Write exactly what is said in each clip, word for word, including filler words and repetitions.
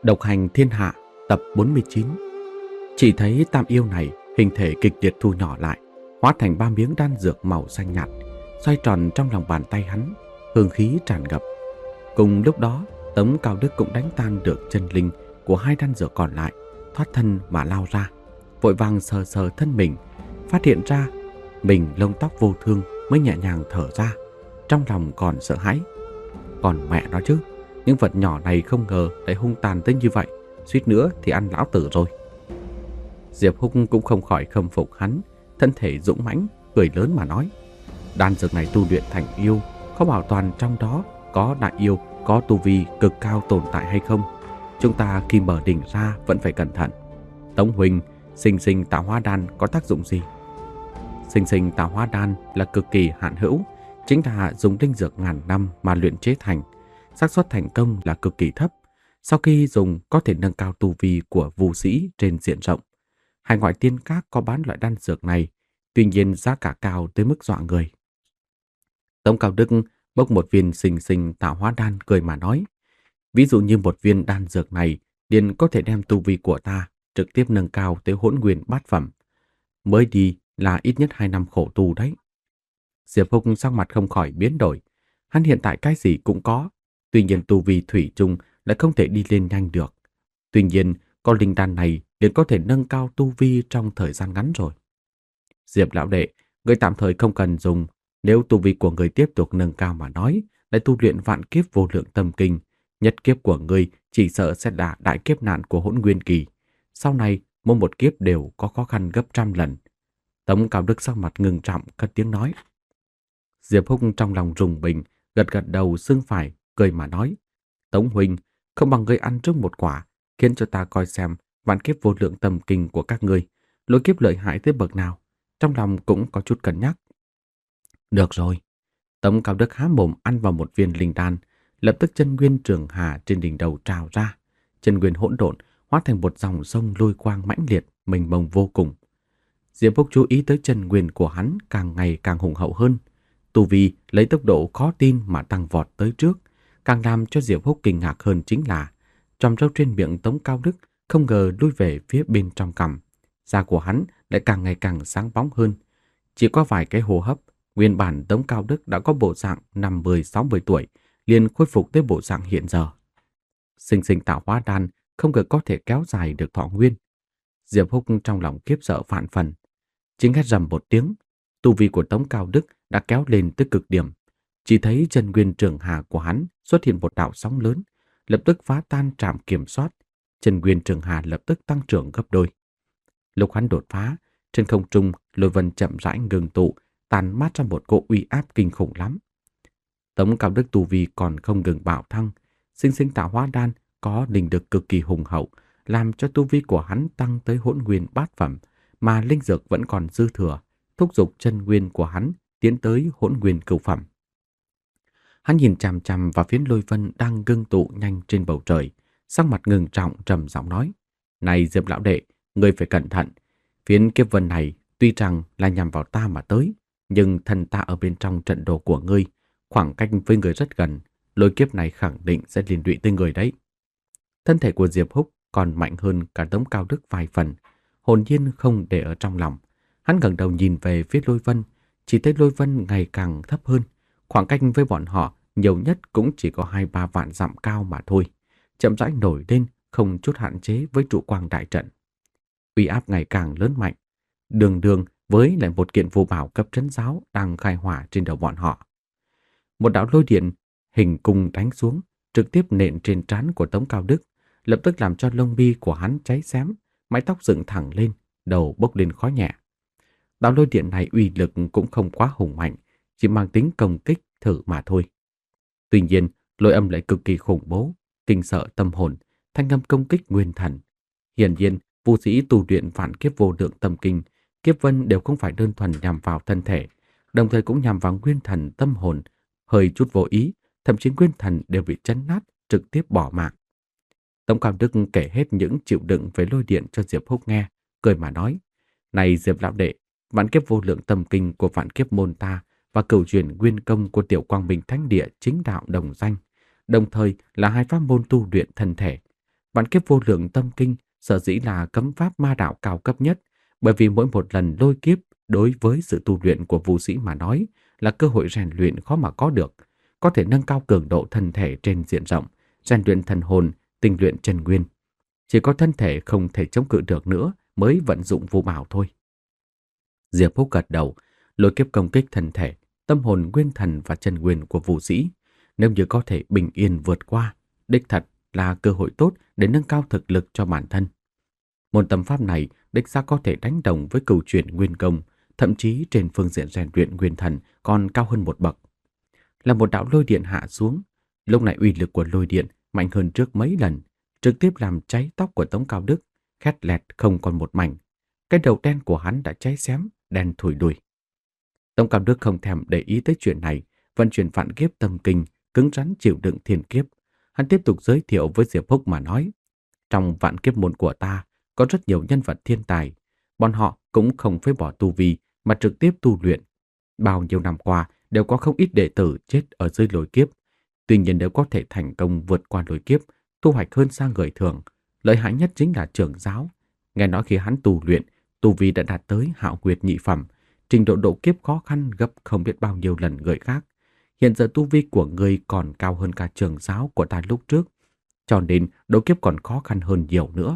Độc hành thiên hạ tập bốn mươi chín. Chỉ thấy tam yêu này hình thể kịch liệt thu nhỏ lại, hóa thành ba miếng đan dược màu xanh nhạt, xoay tròn trong lòng bàn tay hắn, hương khí tràn ngập. Cùng lúc đó, Tống Cao Đức cũng đánh tan được chân linh của hai đan dược còn lại, thoát thân mà lao ra, vội vàng sờ sờ thân mình, phát hiện ra mình lông tóc vô thương mới nhẹ nhàng thở ra, trong lòng còn sợ hãi. Còn mẹ nó chứ, những vật nhỏ này không ngờ lại hung tàn tới như vậy, suýt nữa thì ăn lão tử rồi. Diệp Húc cũng không khỏi khâm phục hắn, thân thể dũng mãnh, cười lớn mà nói: đan dược này tu luyện thành yêu, có bảo toàn trong đó có đại yêu, có tu vi cực cao tồn tại hay không? Chúng ta khi mở đỉnh ra vẫn phải cẩn thận. Tống huynh, sinh sinh tạo hóa đan có tác dụng gì? Sinh sinh tạo hóa đan là cực kỳ hạn hữu, chính là dùng linh dược ngàn năm mà luyện chế thành, xác suất thành công là cực kỳ thấp. Sau khi dùng có thể nâng cao tu vi của vũ sĩ trên diện rộng. Hải ngoại tiên các có bán loại đan dược này, tuy nhiên giá cả cao tới mức dọa người. Tống Cao Đức bốc một viên sinh sinh tạo hóa đan cười mà nói: ví dụ như một viên đan dược này liền có thể đem tu vi của ta trực tiếp nâng cao tới hỗn nguyên bát phẩm. Mới đi là ít nhất hai năm khổ tu đấy. Diệp Húc sắc mặt không khỏi biến đổi. Hắn hiện tại cái gì cũng có, tuy nhiên tu vi thủy chung lại không thể đi lên nhanh được. Tuy nhiên, con linh đan này liền có thể nâng cao tu vi trong thời gian ngắn rồi. Diệp lão đệ, người tạm thời không cần dùng. Nếu tu vi của người tiếp tục nâng cao mà nói, lại tu luyện vạn kiếp vô lượng tâm kinh, nhất kiếp của người chỉ sợ sẽ là đại kiếp nạn của hỗn nguyên kỳ. Sau này, mỗi một kiếp đều có khó khăn gấp trăm lần. Tống Cao Đức sắc mặt ngưng trọng, cất tiếng nói. Diệp Húc trong lòng rùng bình, gật gật đầu xương phải, cười mà nói: Tống huynh, không bằng ngươi ăn trước một quả, khiến cho ta coi xem vạn kiếp vô lượng tâm kinh của các ngươi, lôi kiếp lợi hại tới bậc nào. Trong lòng cũng có chút cân nhắc. Được rồi. Tống Cao Đức há mồm ăn vào một viên linh đan, lập tức chân nguyên trường hà trên đỉnh đầu trào ra, chân nguyên hỗn độn hóa thành một dòng sông lôi quang mãnh liệt, mênh mông vô cùng. Diệp Húc chú ý tới chân nguyên của hắn càng ngày càng hùng hậu hơn. Tu vi lấy tốc độ khó tin mà tăng vọt tới trước. Càng làm cho Diệp Húc kinh ngạc hơn chính là tròm râu trên miệng Tống Cao Đức không ngờ lui về phía bên trong cằm. Da của hắn lại càng ngày càng sáng bóng hơn. Chỉ có vài cái hô hấp, nguyên bản Tống Cao Đức đã có bộ dạng năm mươi sáu mươi tuổi, liền khôi phục tới bộ dạng hiện giờ. Sinh sinh tạo hóa đan không ngờ có thể kéo dài được thọ nguyên. Diệp Húc trong lòng khiếp sợ vạn phần. Chính hét rầm một tiếng, tu vi của Tống Cao Đức đã kéo lên tới cực điểm. Chỉ thấy chân nguyên trường hà của hắn xuất hiện một đạo sóng lớn, lập tức phá tan trạm kiểm soát. Chân nguyên trường hà lập tức tăng trưởng gấp đôi. Lúc hắn đột phá, trên không trung lôi vân chậm rãi ngừng tụ, tàn mát ra một cỗ uy áp kinh khủng lắm. Tống Cao Đức tu vi còn không ngừng bạo thăng, sinh sinh tạo hóa đan có linh lực cực kỳ hùng hậu, làm cho tu vi của hắn tăng tới hỗn nguyên bát phẩm, mà linh dược vẫn còn dư thừa, thúc giục chân nguyên của hắn tiến tới hỗn nguyên cửu phẩm. Hắn nhìn chằm chằm vào phiến lôi vân đang ngưng tụ nhanh trên bầu trời, sắc mặt ngưng trọng trầm giọng nói: "Này Diệp lão đệ, ngươi phải cẩn thận. Phiến kiếp vân này tuy rằng là nhằm vào ta mà tới, nhưng thân ta ở bên trong trận đồ của ngươi, khoảng cách với người rất gần, lôi kiếp này khẳng định sẽ liên lụy tới người đấy." Thân thể của Diệp Húc còn mạnh hơn cả Tống Cao Đức vài phần, hồn nhiên không để ở trong lòng. Hắn ngẩng đầu nhìn về phía lôi vân, chỉ thấy lôi vân ngày càng thấp hơn, khoảng cách với bọn họ nhiều nhất cũng chỉ có hai ba vạn dặm cao mà thôi, chậm rãi nổi lên, không chút hạn chế với trụ quang đại trận. Uy áp ngày càng lớn mạnh, đường đường với lại một kiện vô bảo cấp trấn giáo đang khai hỏa trên đầu bọn họ. Một đạo lôi điện hình cung đánh xuống, trực tiếp nện trên trán của Tống Cao Đức, lập tức làm cho lông mi của hắn cháy xém, mái tóc dựng thẳng lên, đầu bốc lên khói nhẹ. Đạo lôi điện này uy lực cũng không quá hùng mạnh, chỉ mang tính công kích thử mà thôi. Tuy nhiên, lôi âm lại cực kỳ khủng bố, kinh sợ tâm hồn, thanh âm công kích nguyên thần. Hiển nhiên, vũ sĩ tu luyện vạn kiếp vô lượng tâm kinh, kiếp vân đều không phải đơn thuần nhằm vào thân thể, đồng thời cũng nhằm vào nguyên thần tâm hồn, hơi chút vô ý, thậm chí nguyên thần đều bị chấn nát, trực tiếp bỏ mạng. Tống Cao Đức kể hết những chịu đựng với lôi điện cho Diệp Húc nghe, cười mà nói: "Này Diệp lão đệ, vạn kiếp vô lượng tâm kinh của vạn kiếp môn ta và cửu truyền nguyên công của tiểu quang minh thánh địa chính đạo đồng danh, đồng thời là hai pháp môn tu luyện thân thể. Vạn kiếp vô lượng tâm kinh sở dĩ là cấm pháp ma đạo cao cấp nhất, bởi vì mỗi một lần lôi kiếp đối với sự tu luyện của vũ sĩ mà nói là cơ hội rèn luyện khó mà có được, có thể nâng cao cường độ thân thể trên diện rộng, rèn luyện thần hồn, tinh luyện chân nguyên. Chỉ có thân thể không thể chống cự được nữa mới vận dụng vô bảo thôi. Diệp Húc gật đầu, lôi kiếp công kích thân thể, tâm hồn, nguyên thần và chân nguyên của vũ sĩ. Nếu như có thể bình yên vượt qua, đích thật là cơ hội tốt để nâng cao thực lực cho bản thân. Môn tâm pháp này đích xác có thể đánh đồng với cửu chuyển nguyên công, thậm chí trên phương diện rèn luyện nguyên thần còn cao hơn một bậc. Là một đạo lôi điện hạ xuống, lúc này uy lực của lôi điện mạnh hơn trước mấy lần, trực tiếp làm cháy tóc của Tống Cao Đức, khét lẹt không còn một mảnh. Cái đầu đen của hắn đã cháy xém, đen thủi lùi. Tống Cao Đức không thèm để ý tới chuyện này, vận chuyển vạn kiếp tâm kinh, cứng rắn chịu đựng thiên kiếp. Hắn tiếp tục giới thiệu với Diệp Húc mà nói, trong vạn kiếp môn của ta có rất nhiều nhân vật thiên tài, bọn họ cũng không phế bỏ tu vi mà trực tiếp tu luyện. Bao nhiêu năm qua đều có không ít đệ tử chết ở dưới lôi kiếp, tuy nhiên nếu có thể thành công vượt qua lôi kiếp, thu hoạch hơn xa người thường. Lợi hại nhất chính là trưởng giáo. Nghe nói khi hắn tu luyện, tu vi đã đạt tới hạo nguyệt nhị phẩm, trình độ độ kiếp khó khăn gấp không biết bao nhiêu lần người khác. Hiện giờ tu vi của người còn cao hơn cả trưởng giáo của ta lúc trước, cho nên độ kiếp còn khó khăn hơn nhiều nữa.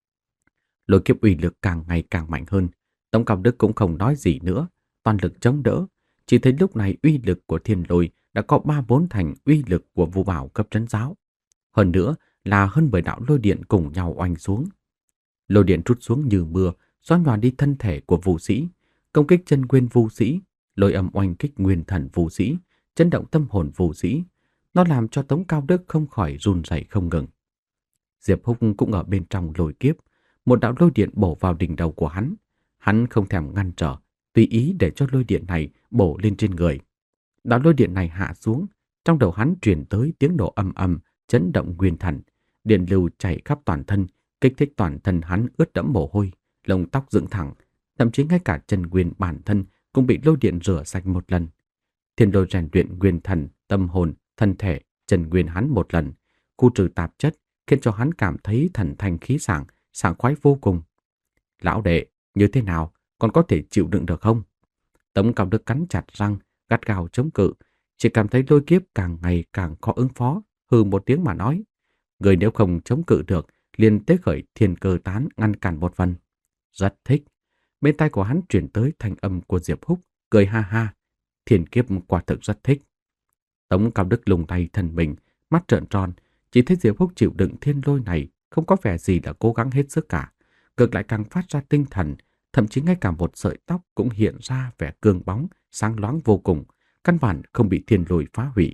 Lôi kiếp uy lực càng ngày càng mạnh hơn, Tống Cao Đức cũng không nói gì nữa, toàn lực chống đỡ. Chỉ thấy lúc này uy lực của thiên lôi đã có ba bốn thành uy lực của vu bảo cấp trấn giáo. Hơn nữa là hơn mười đạo lôi điện cùng nhau oanh xuống. Lôi điện trút xuống như mưa, xóa nhòa đi thân thể của vũ sĩ, công kích chân nguyên vũ sĩ, lôi âm oanh kích nguyên thần vũ sĩ, chấn động tâm hồn vũ sĩ. Nó làm cho Tống Cao Đức không khỏi run rẩy không ngừng. Diệp Húc cũng ở bên trong lôi kiếp, một đạo lôi điện bổ vào đỉnh đầu của hắn. Hắn không thèm ngăn trở, tùy ý để cho lôi điện này bổ lên trên người. Đạo lôi điện này hạ xuống, trong đầu hắn truyền tới tiếng nổ ầm ầm, chấn động nguyên thần, điện lưu chảy khắp toàn thân, kích thích toàn thân hắn ướt đẫm mồ hôi, lông tóc dựng thẳng, thậm chí ngay cả chân nguyên bản thân cũng bị lôi điện rửa sạch một lần. Thiên lôi rèn luyện nguyên thần, tâm hồn, thân thể, chân nguyên hắn một lần, khu trừ tạp chất, khiến cho hắn cảm thấy thần thanh khí sảng, sảng khoái vô cùng. Lão đệ, như thế nào, còn có thể chịu đựng được không? Tống Cao Đức cắn chặt răng, gắt gao chống cự, chỉ cảm thấy lôi kiếp càng ngày càng khó ứng phó, hừ một tiếng mà nói. Người nếu không chống cự được, liền tế khởi thiên cơ tán ngăn cản một phần. Rất thích. Bên tai của hắn chuyển tới thanh âm của Diệp Húc, cười ha ha. Thiên kiếp quả thực rất thích. Tống Cao Đức lùng tay thân mình, mắt trợn tròn, chỉ thấy Diệp Húc chịu đựng thiên lôi này không có vẻ gì là cố gắng hết sức cả. Ngược lại càng phát ra tinh thần, thậm chí ngay cả một sợi tóc cũng hiện ra vẻ cương bóng, sáng loáng vô cùng, căn bản không bị thiên lôi phá hủy.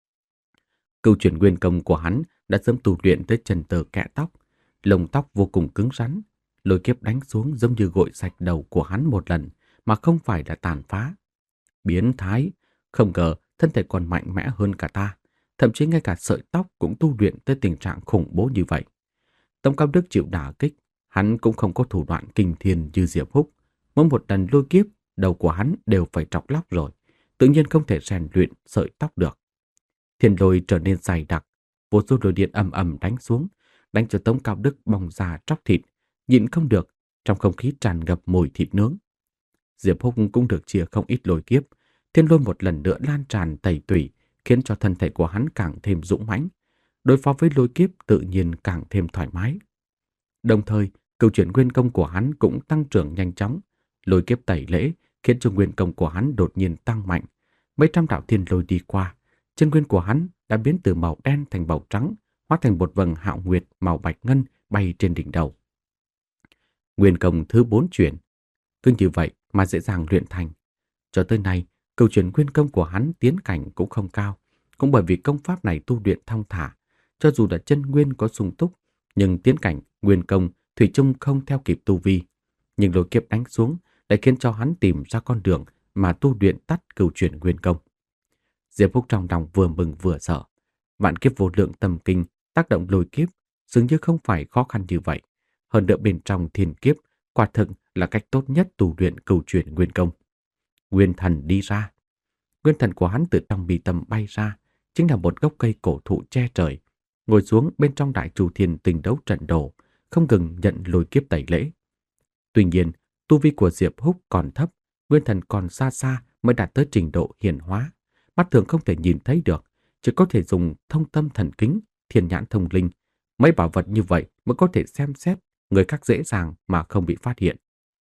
Câu chuyện nguyên công của hắn đã sớm tu luyện tới chân tơ kẽ tóc, lông tóc vô cùng cứng rắn, lôi kiếp đánh xuống giống như gội sạch đầu của hắn một lần, mà không phải là tàn phá. Biến thái, không ngờ thân thể còn mạnh mẽ hơn cả ta, thậm chí ngay cả sợi tóc cũng tu luyện tới tình trạng khủng bố như vậy. Tống Cao Đức chịu đả kích, hắn cũng không có thủ đoạn kinh thiên như Diệp Húc. Mỗi một lần lôi kiếp, đầu của hắn đều phải trọc lóc rồi, tự nhiên không thể rèn luyện sợi tóc được. Thiên lôi trở nên dày đặc, vô số lôi điện ầm ầm đánh xuống, đánh cho Tống Cao Đức bong ra tróc thịt, nhịn không được, trong không khí tràn ngập mùi thịt nướng. Diệp Húc cũng được chia không ít lôi kiếp, thiên lôi một lần nữa lan tràn tẩy tủy, khiến cho thân thể của hắn càng thêm dũng mãnh, đối phó với lôi kiếp tự nhiên càng thêm thoải mái. Đồng thời, câu chuyện nguyên công của hắn cũng tăng trưởng nhanh chóng, lôi kiếp tẩy lễ khiến cho nguyên công của hắn đột nhiên tăng mạnh. Mấy trăm đạo thiên lôi đi qua, chân nguyên của hắn đã biến từ màu đen thành màu trắng, hóa thành một vầng hạo nguyệt màu bạch ngân bay trên đỉnh đầu. Nguyên công thứ bốn chuyển, cứ như vậy mà dễ dàng luyện thành. Cho tới nay, câu chuyện nguyên công của hắn tiến cảnh cũng không cao, cũng bởi vì công pháp này tu luyện thong thả, cho dù là chân nguyên có sung túc, nhưng tiến cảnh nguyên công thủy chung không theo kịp tu vi. Nhưng lôi kiếp đánh xuống đã khiến cho hắn tìm ra con đường mà tu luyện tắt cửu chuyển nguyên công. Diệp Húc trong lòng vừa mừng vừa sợ. Vạn kiếp vô lượng tâm kinh tác động lôi kiếp dường như không phải khó khăn như vậy. Hơn nữa bên trong thiên kiếp quả thực là cách tốt nhất tu luyện cửu chuyển nguyên công. Nguyên thần đi ra. Nguyên thần của hắn từ trong bi tâm bay ra, chính là một gốc cây cổ thụ che trời. ngồi xuống bên trong đại chu thiên tinh đấu trận đồ, không ngừng nhận lôi kiếp tẩy lễ. Tuy nhiên, tu vi của Diệp Húc còn thấp, nguyên thần còn xa xa mới đạt tới trình độ hiển hóa. Mắt thường không thể nhìn thấy được, chỉ có thể dùng thông tâm thần kính, thiên nhãn thông linh. Mấy bảo vật như vậy mới có thể xem xét người khác dễ dàng mà không bị phát hiện.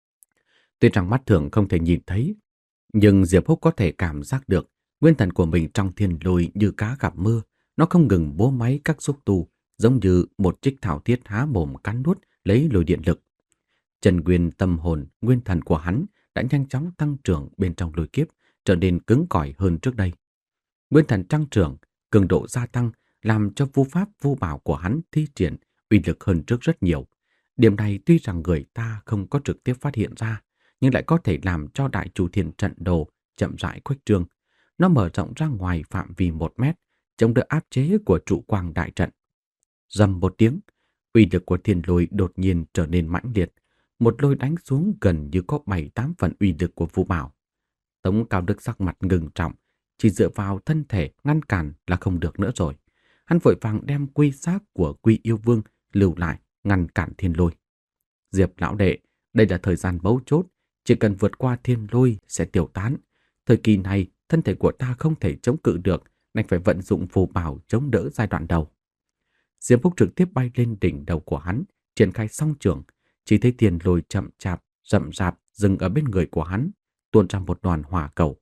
Tuy rằng mắt thường không thể nhìn thấy, nhưng Diệp Húc có thể cảm giác được nguyên thần của mình trong thiên lôi như cá gặp mưa, nó không ngừng bố máy các xúc tu, giống như một trích thảo thiết há mồm cắn nuốt lấy lôi điện lực. Chân nguyên tâm hồn, nguyên thần của hắn đã nhanh chóng tăng trưởng bên trong lôi kiếp, trở nên cứng cỏi hơn trước đây. Nguyên thần tăng trưởng, cường độ gia tăng, làm cho vu pháp vu bảo của hắn thi triển uy lực hơn trước rất nhiều. Điểm này tuy rằng người ta không có trực tiếp phát hiện ra, nhưng lại có thể làm cho đại chu thiên trận đồ chậm rãi khuếch trương. Nó mở rộng ra ngoài phạm vi một mét, chống đỡ áp chế của trụ quang đại trận. Rầm một tiếng, uy lực của thiên lôi đột nhiên trở nên mãnh liệt. Một lôi đánh xuống gần như có bảy tám phần uy lực của vu bảo. Tống Cao Đức sắc mặt ngừng trọng, chỉ dựa vào thân thể ngăn cản là không được nữa rồi. Hắn vội vàng đem quy xác của Quy Yêu Vương lưu lại, ngăn cản thiên lôi. Diệp lão đệ, đây là thời gian mấu chốt, chỉ cần vượt qua thiên lôi sẽ tiêu tán. Thời kỳ này, thân thể của ta không thể chống cự được, đành phải vận dụng phù bảo chống đỡ giai đoạn đầu. Diệp Húc trực tiếp bay lên đỉnh đầu của hắn, triển khai song trường, chỉ thấy thiên lôi chậm chạp, rậm rạp dừng ở bên người của hắn, tuôn ra một đoàn hỏa cầu.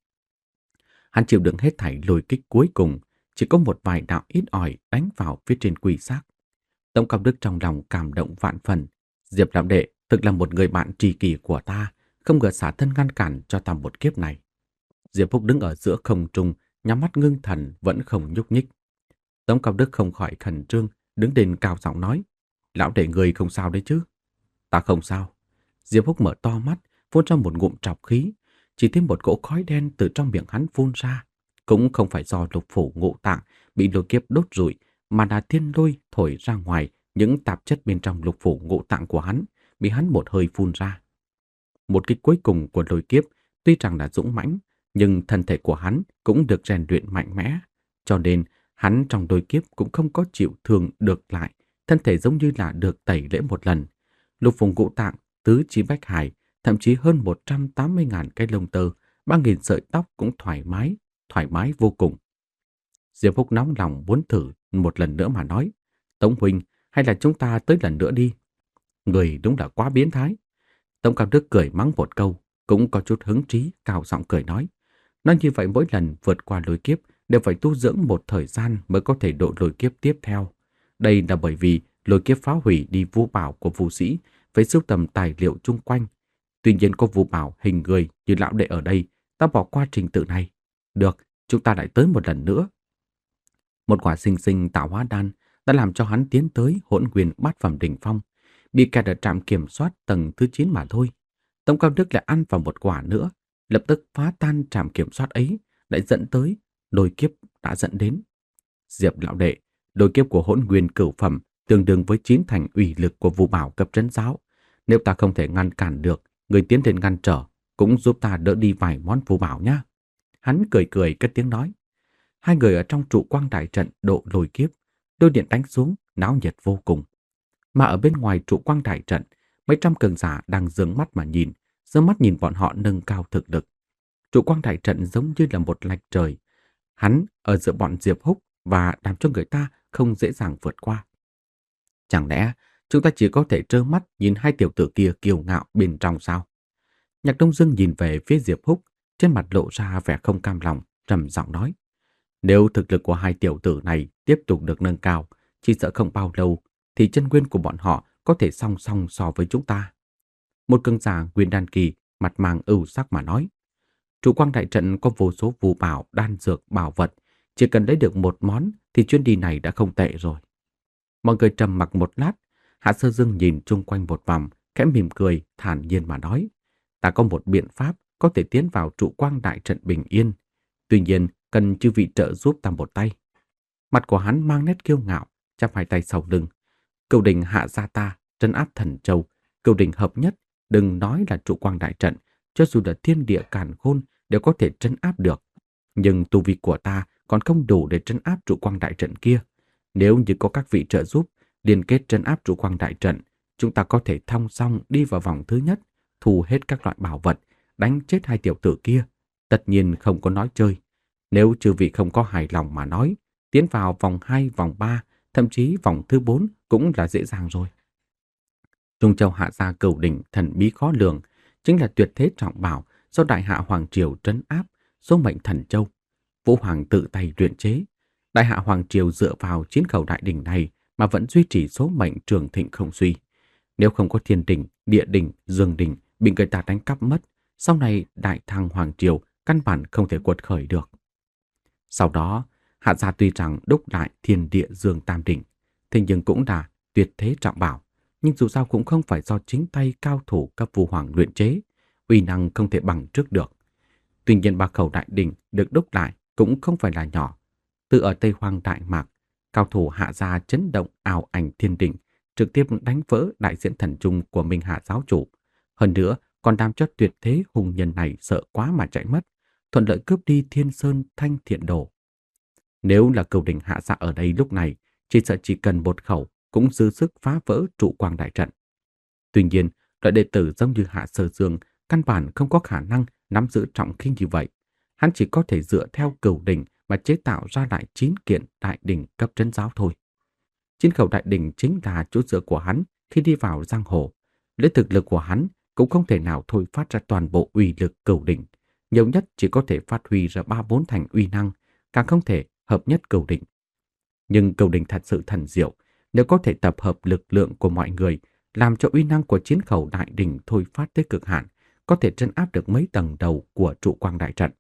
Hắn chịu đựng hết thảy lôi kích cuối cùng, chỉ có một vài đạo ít ỏi đánh vào phía trên quy xác. Tống Cao Đức trong lòng cảm động vạn phần. Diệp lão đệ thực là một người bạn tri kỷ của ta, không ngờ xả thân ngăn cản cho ta một kiếp này. Diệp Húc đứng ở giữa không trung, nhắm mắt ngưng thần vẫn không nhúc nhích. Tống Cao Đức không khỏi khẩn trương, đứng lên cao giọng nói: "Lão đệ người không sao đấy chứ?" "Ta không sao." Diệp Húc mở to mắt, phun ra một ngụm trọc khí, chỉ thấy một cỗ khói đen từ trong miệng hắn phun ra, cũng không phải do lục phủ ngũ tạng bị lôi kiếp đốt rụi, mà là thiên lôi thổi ra ngoài những tạp chất bên trong lục phủ ngũ tạng của hắn, bị hắn một hơi phun ra. Một kích cuối cùng của lôi kiếp tuy rằng là dũng mãnh, nhưng thân thể của hắn cũng được rèn luyện mạnh mẽ, cho nên hắn trong lôi kiếp cũng không có chịu thương được lại, thân thể giống như là được tẩy lễ một lần. Lục phủ ngũ tạng, tứ chi bách hải, thậm chí hơn một trăm tám mươi ngàn cái lông tơ, ba nghìn sợi tóc cũng thoải mái, thoải mái vô cùng. Diệp Húc nóng lòng muốn thử một lần nữa mà nói: "Tống huynh, hay là chúng ta tới lần nữa đi?" "Người đúng là quá biến thái." Tống Cao Đức cười mắng một câu, cũng có chút hứng trí, cao giọng cười nói: "Nói như vậy mỗi lần vượt qua lôi kiếp đều phải tu dưỡng một thời gian mới có thể độ lôi kiếp tiếp theo. Đây là bởi vì lôi kiếp phá hủy đi vu bảo của vu sĩ, phải sưu tầm tài liệu chung quanh. Tuy nhiên có vu bảo hình người như lão đệ ở đây, ta bỏ qua trình tự này. Được, chúng ta lại tới một lần nữa." Một quả sinh sinh tạo hóa đan đã làm cho hắn tiến tới hỗn nguyên bát phẩm đỉnh phong, bị kẹt ở trạm kiểm soát tầng thứ chín mà thôi. Tống Cao Đức lại ăn vào một quả nữa, lập tức phá tan trạm kiểm soát ấy, lại dẫn tới lôi kiếp đã dẫn đến. Diệp lão đệ, lôi kiếp của hỗn nguyên cửu phẩm tương đương với chín thành uy lực của vu bảo cấp trấn giáo. Nếu ta không thể ngăn cản được, người tiến lên ngăn trở, cũng giúp ta đỡ đi vài món vu bảo nhá. Hắn cười cười cất tiếng nói. Hai người ở trong trụ quang đại trận độ lôi kiếp, đôi điện đánh xuống, náo nhiệt vô cùng. Mà ở bên ngoài trụ quang đại trận, mấy trăm cường giả đang giương mắt mà nhìn, giơ mắt nhìn bọn họ nâng cao thực lực. Trụ quang đại trận giống như là một lạch trời. Hắn ở giữa bọn Diệp Húc và làm cho người ta không dễ dàng vượt qua. Chẳng lẽ chúng ta chỉ có thể trơ mắt nhìn hai tiểu tử kia kiêu ngạo bên trong sao? Nhạc Đông Dương nhìn về phía Diệp Húc, trên mặt lộ ra vẻ không cam lòng, trầm giọng nói: "Nếu thực lực của hai tiểu tử này tiếp tục được nâng cao, chỉ sợ không bao lâu thì chân nguyên của bọn họ có thể song song so với chúng ta." Một cường giả nguyên đan kỳ mặt mang ưu sắc mà nói: "Trụ quang đại trận có vô số phù bảo, đan dược, bảo vật, chỉ cần lấy được một món thì chuyến đi này đã không tệ rồi." Mọi người trầm mặc một lát, Hạ Sơ Dương nhìn chung quanh một vòng, khẽ mỉm cười, thản nhiên mà nói: "Ta có một biện pháp có thể tiến vào trụ quang đại trận bình yên. Tuy nhiên, cần chư vị trợ giúp ta một tay." Mặt của hắn mang nét kiêu ngạo, chắp hai tay sau lưng. "Cửu đỉnh hạ gia ta, trấn áp thần châu, cửu đỉnh hợp nhất, đừng nói là trụ quang đại trận, cho dù là thiên địa càn khôn đều có thể trấn áp được. Nhưng tu vi của ta còn không đủ để trấn áp trụ quang đại trận kia. Nếu như có các vị trợ giúp liên kết trấn áp trụ quang đại trận, chúng ta có thể thong song đi vào vòng thứ nhất, thu hết các loại bảo vật, đánh chết hai tiểu tử kia. Tất nhiên không có nói chơi. Nếu chư vị không có hài lòng mà nói, tiến vào vòng hai, vòng ba, thậm chí vòng thứ bốn cũng là dễ dàng rồi. Trung Châu hạ gia Cửu Đỉnh thần bí khó lường, chính là tuyệt thế trọng bảo do Đại Hạ Hoàng Triều trấn áp, số mệnh thần châu. Vũ Hoàng tự tay luyện chế. Đại Hạ Hoàng Triều dựa vào chiến khẩu đại đỉnh này mà vẫn duy trì số mệnh trường thịnh không suy. Nếu không có thiên đỉnh, địa đỉnh, dương đỉnh bị người ta đánh cắp mất, sau này Đại Thăng Hoàng Triều căn bản không thể quật khởi được. Sau đó, Hạ gia tuy rằng đúc lại thiên địa dương tam đỉnh, thế nhưng cũng là tuyệt thế trọng bảo, nhưng dù sao cũng không phải do chính tay cao thủ cấp Vũ Hoàng luyện chế, uy năng không thể bằng trước được. Tuy nhiên ba khẩu đại đỉnh được đúc lại cũng không phải là nhỏ. Từ ở Tây Hoang Đại Mạc, cao thủ Hạ gia chấn động ảo ảnh thiên đỉnh, trực tiếp đánh vỡ đại diễn thần trung của Minh Hạ giáo chủ. Hơn nữa, còn làm cho tuyệt thế hùng nhân này sợ quá mà chạy mất, thuận lợi cướp đi Thiên Sơn Thanh Thiện Đồ. Nếu là Cửu Đỉnh Hạ gia ở đây lúc này, chỉ sợ chỉ cần một khẩu cũng dư sức phá vỡ trụ quang đại trận. Tuy nhiên, loại đệ tử giống như Hạ Sơ Dương căn bản không có khả năng nắm giữ trọng khí như vậy. Hắn chỉ có thể dựa theo Cửu Đỉnh mà chế tạo ra lại chín kiện đại đỉnh cấp trấn giáo thôi. Chín khẩu đại đỉnh chính là chỗ dựa của hắn khi đi vào giang hồ. Lấy thực lực của hắn cũng không thể nào thôi phát ra toàn bộ uy lực Cửu Đỉnh, nhiều nhất chỉ có thể phát huy ra ba bốn thành uy năng, càng không thể hợp nhất Cửu Đỉnh. Nhưng Cửu Đỉnh thật sự thần diệu, nếu có thể tập hợp lực lượng của mọi người, làm cho uy năng của chín khẩu đại đỉnh thôi phát tới cực hạn, có thể trấn áp được mấy tầng đầu của trụ quang đại trận.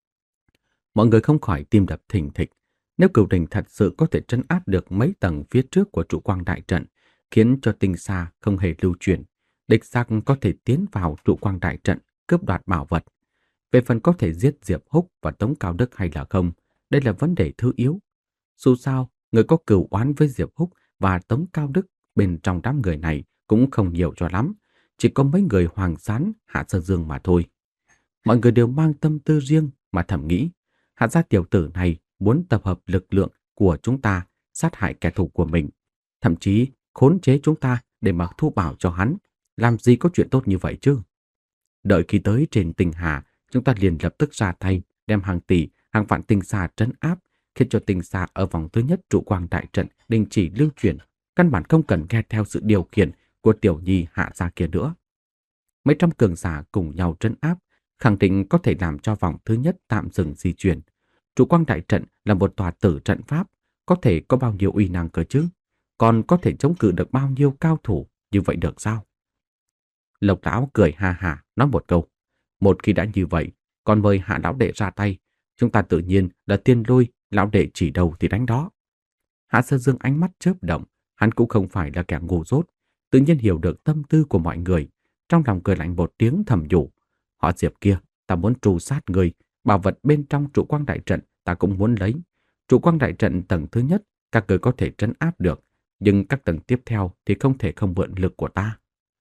Mọi người không khỏi tim đập thình thịch. Nếu Cửu Đỉnh thật sự có thể trấn áp được mấy tầng phía trước của trụ quang đại trận, khiến cho tinh xa không hề lưu chuyển, địch giặc có thể tiến vào trụ quang đại trận, cướp đoạt bảo vật. Về phần có thể giết Diệp Húc và Tống Cao Đức hay là không, đây là vấn đề thứ yếu. Dù sao, người có cửu oán với Diệp Húc và Tống Cao Đức bên trong đám người này cũng không nhiều cho lắm, chỉ có mấy người Hoàng Sán, Hạ Sơ Dương mà thôi. Mọi người đều mang tâm tư riêng mà thầm nghĩ, Hạ gia tiểu tử này muốn tập hợp lực lượng của chúng ta sát hại kẻ thù của mình, thậm chí khốn chế chúng ta để mà thu bảo cho hắn, làm gì có chuyện tốt như vậy chứ. Đợi khi tới trên tinh hà, chúng ta liền lập tức ra tay, đem hàng tỷ, hàng vạn tinh xa trấn áp, khiến cho tinh xa ở vòng thứ nhất trụ quang đại trận đình chỉ lưu chuyển, căn bản không cần nghe theo sự điều khiển của tiểu nhi Hạ gia kia nữa. Mấy trăm cường giả cùng nhau trấn áp, khẳng định có thể làm cho vòng thứ nhất tạm dừng di chuyển. Trụ quang đại trận là một tòa tử trận pháp, có thể có bao nhiêu uy năng cơ chứ? Còn có thể chống cự được bao nhiêu cao thủ như vậy được sao? Lộc lão cười ha hả nói một câu. Một khi đã như vậy, còn mời Hạ lão đệ ra tay, chúng ta tự nhiên là tiên lôi, lão đệ chỉ đầu thì đánh đó. Hạ Sơ Dương ánh mắt chớp động, hắn cũng không phải là kẻ ngu dốt, tự nhiên hiểu được tâm tư của mọi người, trong lòng cười lạnh một tiếng thầm nhủ. Họ Diệp kia, ta muốn tru sát người, bảo vật bên trong trụ quang đại trận ta cũng muốn lấy. Trụ quang đại trận tầng thứ nhất các người có thể trấn áp được, nhưng các tầng tiếp theo thì không thể không mượn lực của ta.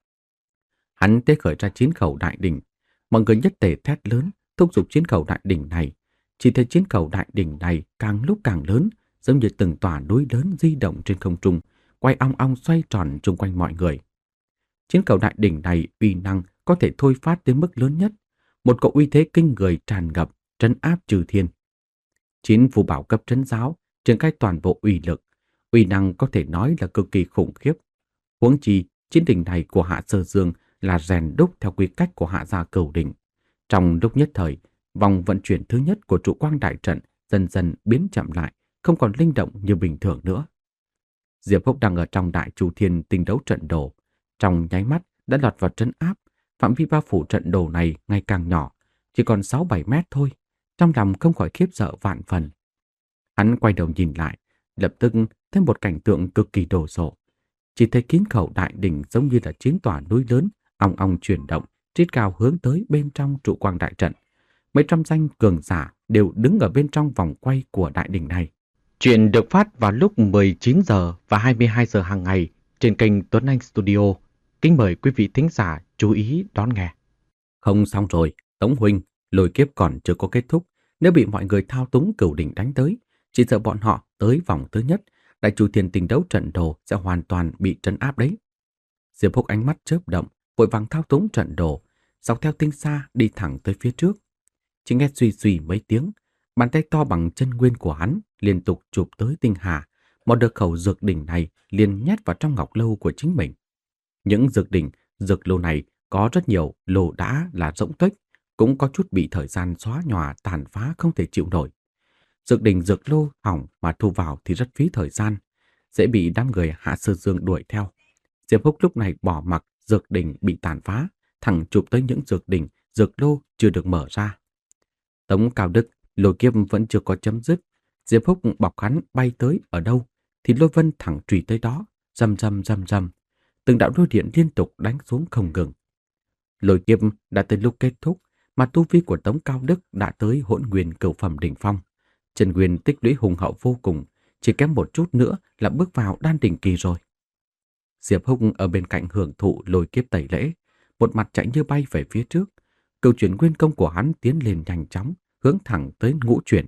Hắn tế khởi ra chín khẩu đại đỉnh, mọi người nhất tề thét lớn, thúc giục chiến khẩu đại đỉnh này. Chỉ thấy chiến khẩu đại đỉnh này càng lúc càng lớn, giống như từng tòa núi lớn di động trên không trung, quay ong ong xoay tròn xung quanh mọi người. Chiến khẩu đại đỉnh này uy năng có thể thôi phát đến mức lớn nhất, một cỗ uy thế kinh người tràn ngập, trấn áp trừ thiên. Chín phù bảo cấp trấn giáo triển khai toàn bộ uy lực, uy năng có thể nói là cực kỳ khủng khiếp. Huống chi, chiến đỉnh này của Hạ Sơ Dương là rèn đúc theo quy cách của Hạ gia Cửu Đỉnh. Trong lúc nhất thời, vòng vận chuyển thứ nhất của trụ quang đại trận dần dần biến chậm lại, không còn linh động như bình thường nữa. Diệp Húc đang ở trong đại chu thiên tinh đấu trận đồ, trong nháy mắt đã lọt vào trấn áp, phạm vi bao phủ trận đồ này ngày càng nhỏ, chỉ còn sáu bảy mét thôi, trong lòng không khỏi khiếp sợ vạn phần. Hắn quay đầu nhìn lại, lập tức thấy một cảnh tượng cực kỳ đồ sộ. Chỉ thấy kín khẩu đại đỉnh giống như là chín tòa núi lớn, ong ong chuyển động, trít cao hướng tới bên trong trụ quang đại trận. Mấy trăm danh cường giả đều đứng ở bên trong vòng quay của đại đỉnh này. Chuyện được phát vào lúc mười chín giờ và hai mươi hai giờ hàng ngày trên kênh Tuấn Anh Studio. Kính mời quý vị thính giả chú ý đón nghe. Không xong rồi, Tống huynh, lôi kiếp còn chưa có kết thúc. Nếu bị mọi người thao túng Cửu Đỉnh đánh tới, chỉ sợ bọn họ tới vòng thứ nhất Đại Chu Thiên Tinh Đấu trận đồ sẽ hoàn toàn bị trấn áp đấy. Diệp Húc ánh mắt chớp động, vội vàng thao túng trận đồ, dọc theo tinh xa đi thẳng tới phía trước. Chỉ nghe suy suy mấy tiếng, bàn tay to bằng chân nguyên của hắn liên tục chụp tới tinh hà, một đợt khẩu dược đỉnh này liền nhét vào trong ngọc lâu của chính mình. Những dược đỉnh, dược lô này có rất nhiều lô đã là rỗng tuếch, cũng có chút bị thời gian xóa nhòa tàn phá không thể chịu nổi. Dược đỉnh dược lô hỏng mà thu vào thì rất phí thời gian, dễ bị đám người Hạ Sơ Dương đuổi theo. Diệp Húc lúc này bỏ mặc dược đỉnh bị tàn phá, thẳng chụp tới những dược đỉnh, dược lô chưa được mở ra. Tống Cao Đức, lôi kiếp vẫn chưa có chấm dứt. Diệp Húc bọc hắn bay tới ở đâu, thì lôi vân thẳng trùy tới đó, rầm rầm rầm rầm. Từng đạo lôi điện liên tục đánh xuống không ngừng. Lôi kiếp đã tới lúc kết thúc, mà tu vi của Tống Cao Đức đã tới hỗn nguyên cửu phẩm đỉnh phong. Chân nguyên tích lũy hùng hậu vô cùng, chỉ kém một chút nữa là bước vào đan đỉnh kỳ rồi. Diệp Húc ở bên cạnh hưởng thụ lôi kiếp tẩy lễ, một mặt chạy như bay về phía trước. Cửu chuyển nguyên công của hắn tiến lên nhanh chóng, hướng thẳng tới ngũ chuyển.